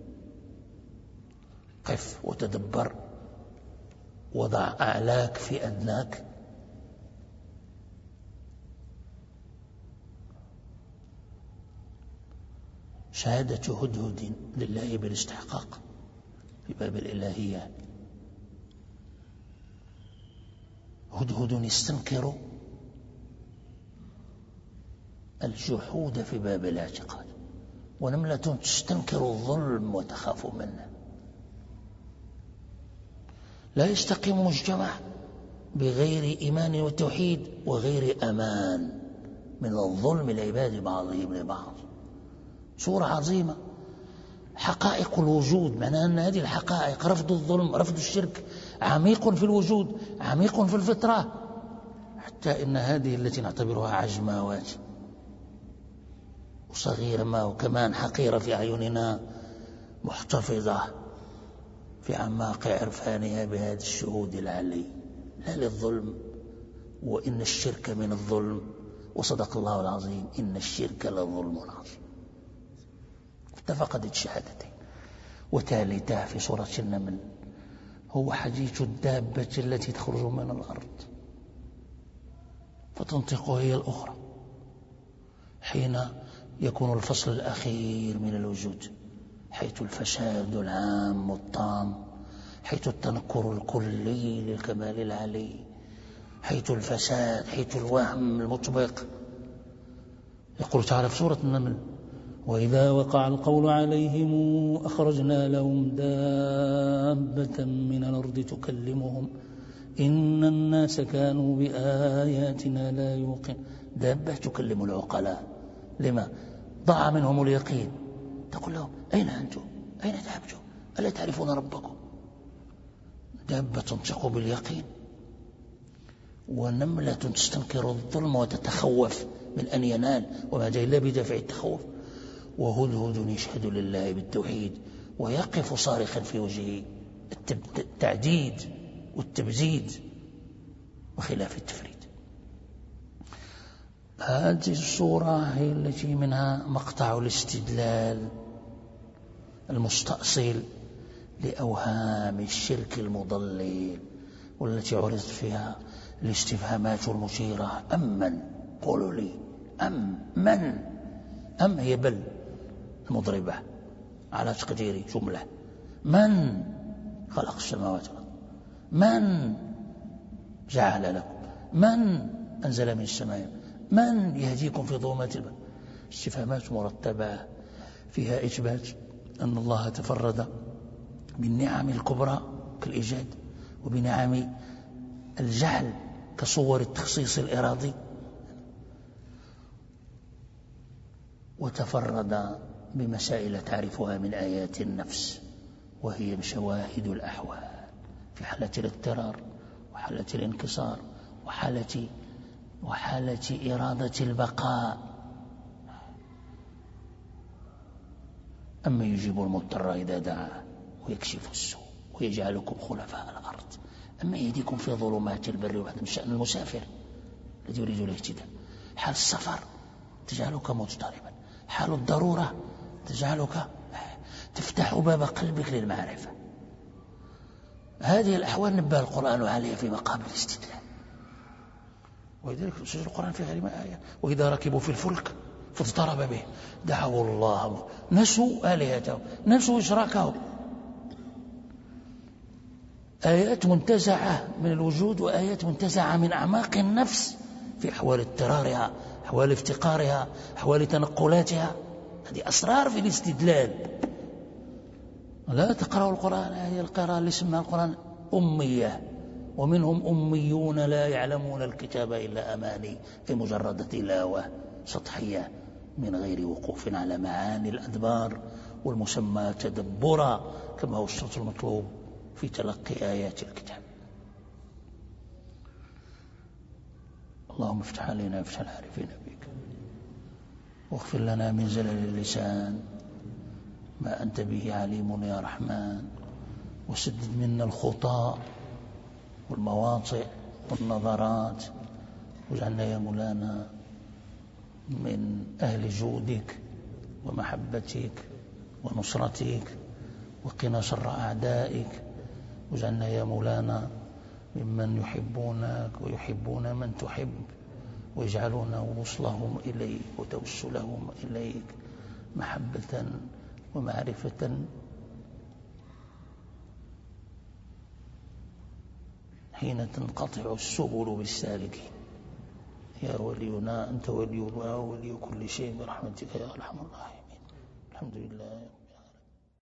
قف وتدبر، وضع أعلاك في أدناك، شهادة هدهد لله بالاستحقاق في باب الإلهية. هدهد يستنكر الجحود في باب الاعتقاد، ونملة تستنكر الظلم وتخاف منه. لا يستقيم مجتمع بغير إيمان وتوحيد وغير أمان من الظلم العباد بعضهم لبعض. صورة عظيمة، حقائق الوجود، معناها أن هذه الحقائق، رفض الظلم، رفض الشرك، عميق في الوجود، عميق في الفطرة، حتى إن هذه التي نعتبرها عجماوات وصغيرة ما وكمان حقيرة في أعيننا، محتفظة في أعماق عرفانها بهذا الشهود العلي لا للظلم. وإن الشرك من الظلم، وصدق الله العظيم: إن الشرك لظلم عظيم. اتفقت الشهادتين. وثالثها في سورة النمل هو حديث الدابة التي تخرج من الأرض فتنطق هي الأخرى حين يكون الفصل الأخير من الوجود، حيث الفساد العام الطام، حيث التنكر الكلي للكمال العلي، حيث الفساد، حيث الوهم المطبق. يقول تعالى في سورة النمل: وإذا وقع القول عليهم أخرجنا لهم دابة من الأرض تكلمهم إن الناس كانوا بآياتنا لا يوقن. دابة تكلم العقلاء. لما؟ ضاع منهم اليقين. تقول لهم: أين أنتم؟ أين ذهبتم؟ ألا تعرفون ربكم؟ دابة تنطق باليقين، ونملة تستنكر الظلم وتتخوف من أن ينال، وما جاء إلا بدافع التخوف. وهدهد يشهد لله بالتوحيد ويقف صارخا في وجهه التعديد والتبزيد وخلاف التفريد. هذه الصورة هي التي منها مقطع الاستدلال المستأصل لأوهام الشرك المضلل، والتي عرضت فيها الاستفهامات المشيرة: أمن؟ قولوا لي من؟ أم هي بل المضربة على تقدير جملة. من خلق السماوات والأرض؟ من جعل لكم؟ من أنزل من السماء؟ من يهديكم في ظلمات البحر؟ استفهامات مرتبة فيها إثبات أن الله تفرد بالنعم الكبرى كالإيجاد، وبنعم الجعل كصور التخصيص الإرادي، وتفرد بمسائل تعرفها من آيات النفس، وهي شواهد الأحوال في حالة الاضطرار وحالة الانكسار وحالة إرادة البقاء. أما يجيب المضطر إذا دعاه ويكشف السوء ويجعلكم خلفاء الأرض، أما يهديكم في ظلمات البر والبحر. من شأن المسافر الذي يريد الاهتداء، حال السفر تجعلك مضطربا، حال الضرورة تجعلك تفتح باب قلبك للمعرفة. هذه الأحوال نبه القرآن عليها في مقام الاستدلال، ولذلك سجل القرآن في غير ما آية. وإذا ركبوا في الفلك فاضطرب به دعوا الله، نسوا آلهتهم، نسوا إشراكهم. آيات منتزعة من الوجود وآيات منتزعة من أعماق النفس في أحوال اضطرارها، أحوال افتقارها، أحوال تنقلاتها. هذه أسرار في الاستدلال. لا تقرأوا القرآن، هذه القراءة اللي اسمها القرآن أمية، ومنهم أميون لا يعلمون الكتاب إلا أماني، في مجرد تلاوة سطحية من غير وقوف على معاني الأدبار والمسمى تدبرا، كما هو الشرط المطلوب في تلقي آيات الكتاب. اللهم افتح علينا افتح العارفين بك، واغفر لنا من زلل اللسان ما أنت به عليم يا رحمن، وسدد منا الخطى والمواطئ والنظرات، واجعلنا يا مولانا من أهل جودك ومحبتك ونصرتك، وقنا شر أعدائك، واجعلنا يا مولانا ممن يحبونك ويحبون من تحب، ويجعلون وصلهم إليك وتوسلهم إليك محبة ومعرفة حين تنقطع السبل بالسالكين. يا ولينا أنت ولي الله ولي كل شيء برحمتك يا أرحم الراحمين. الحمد لله.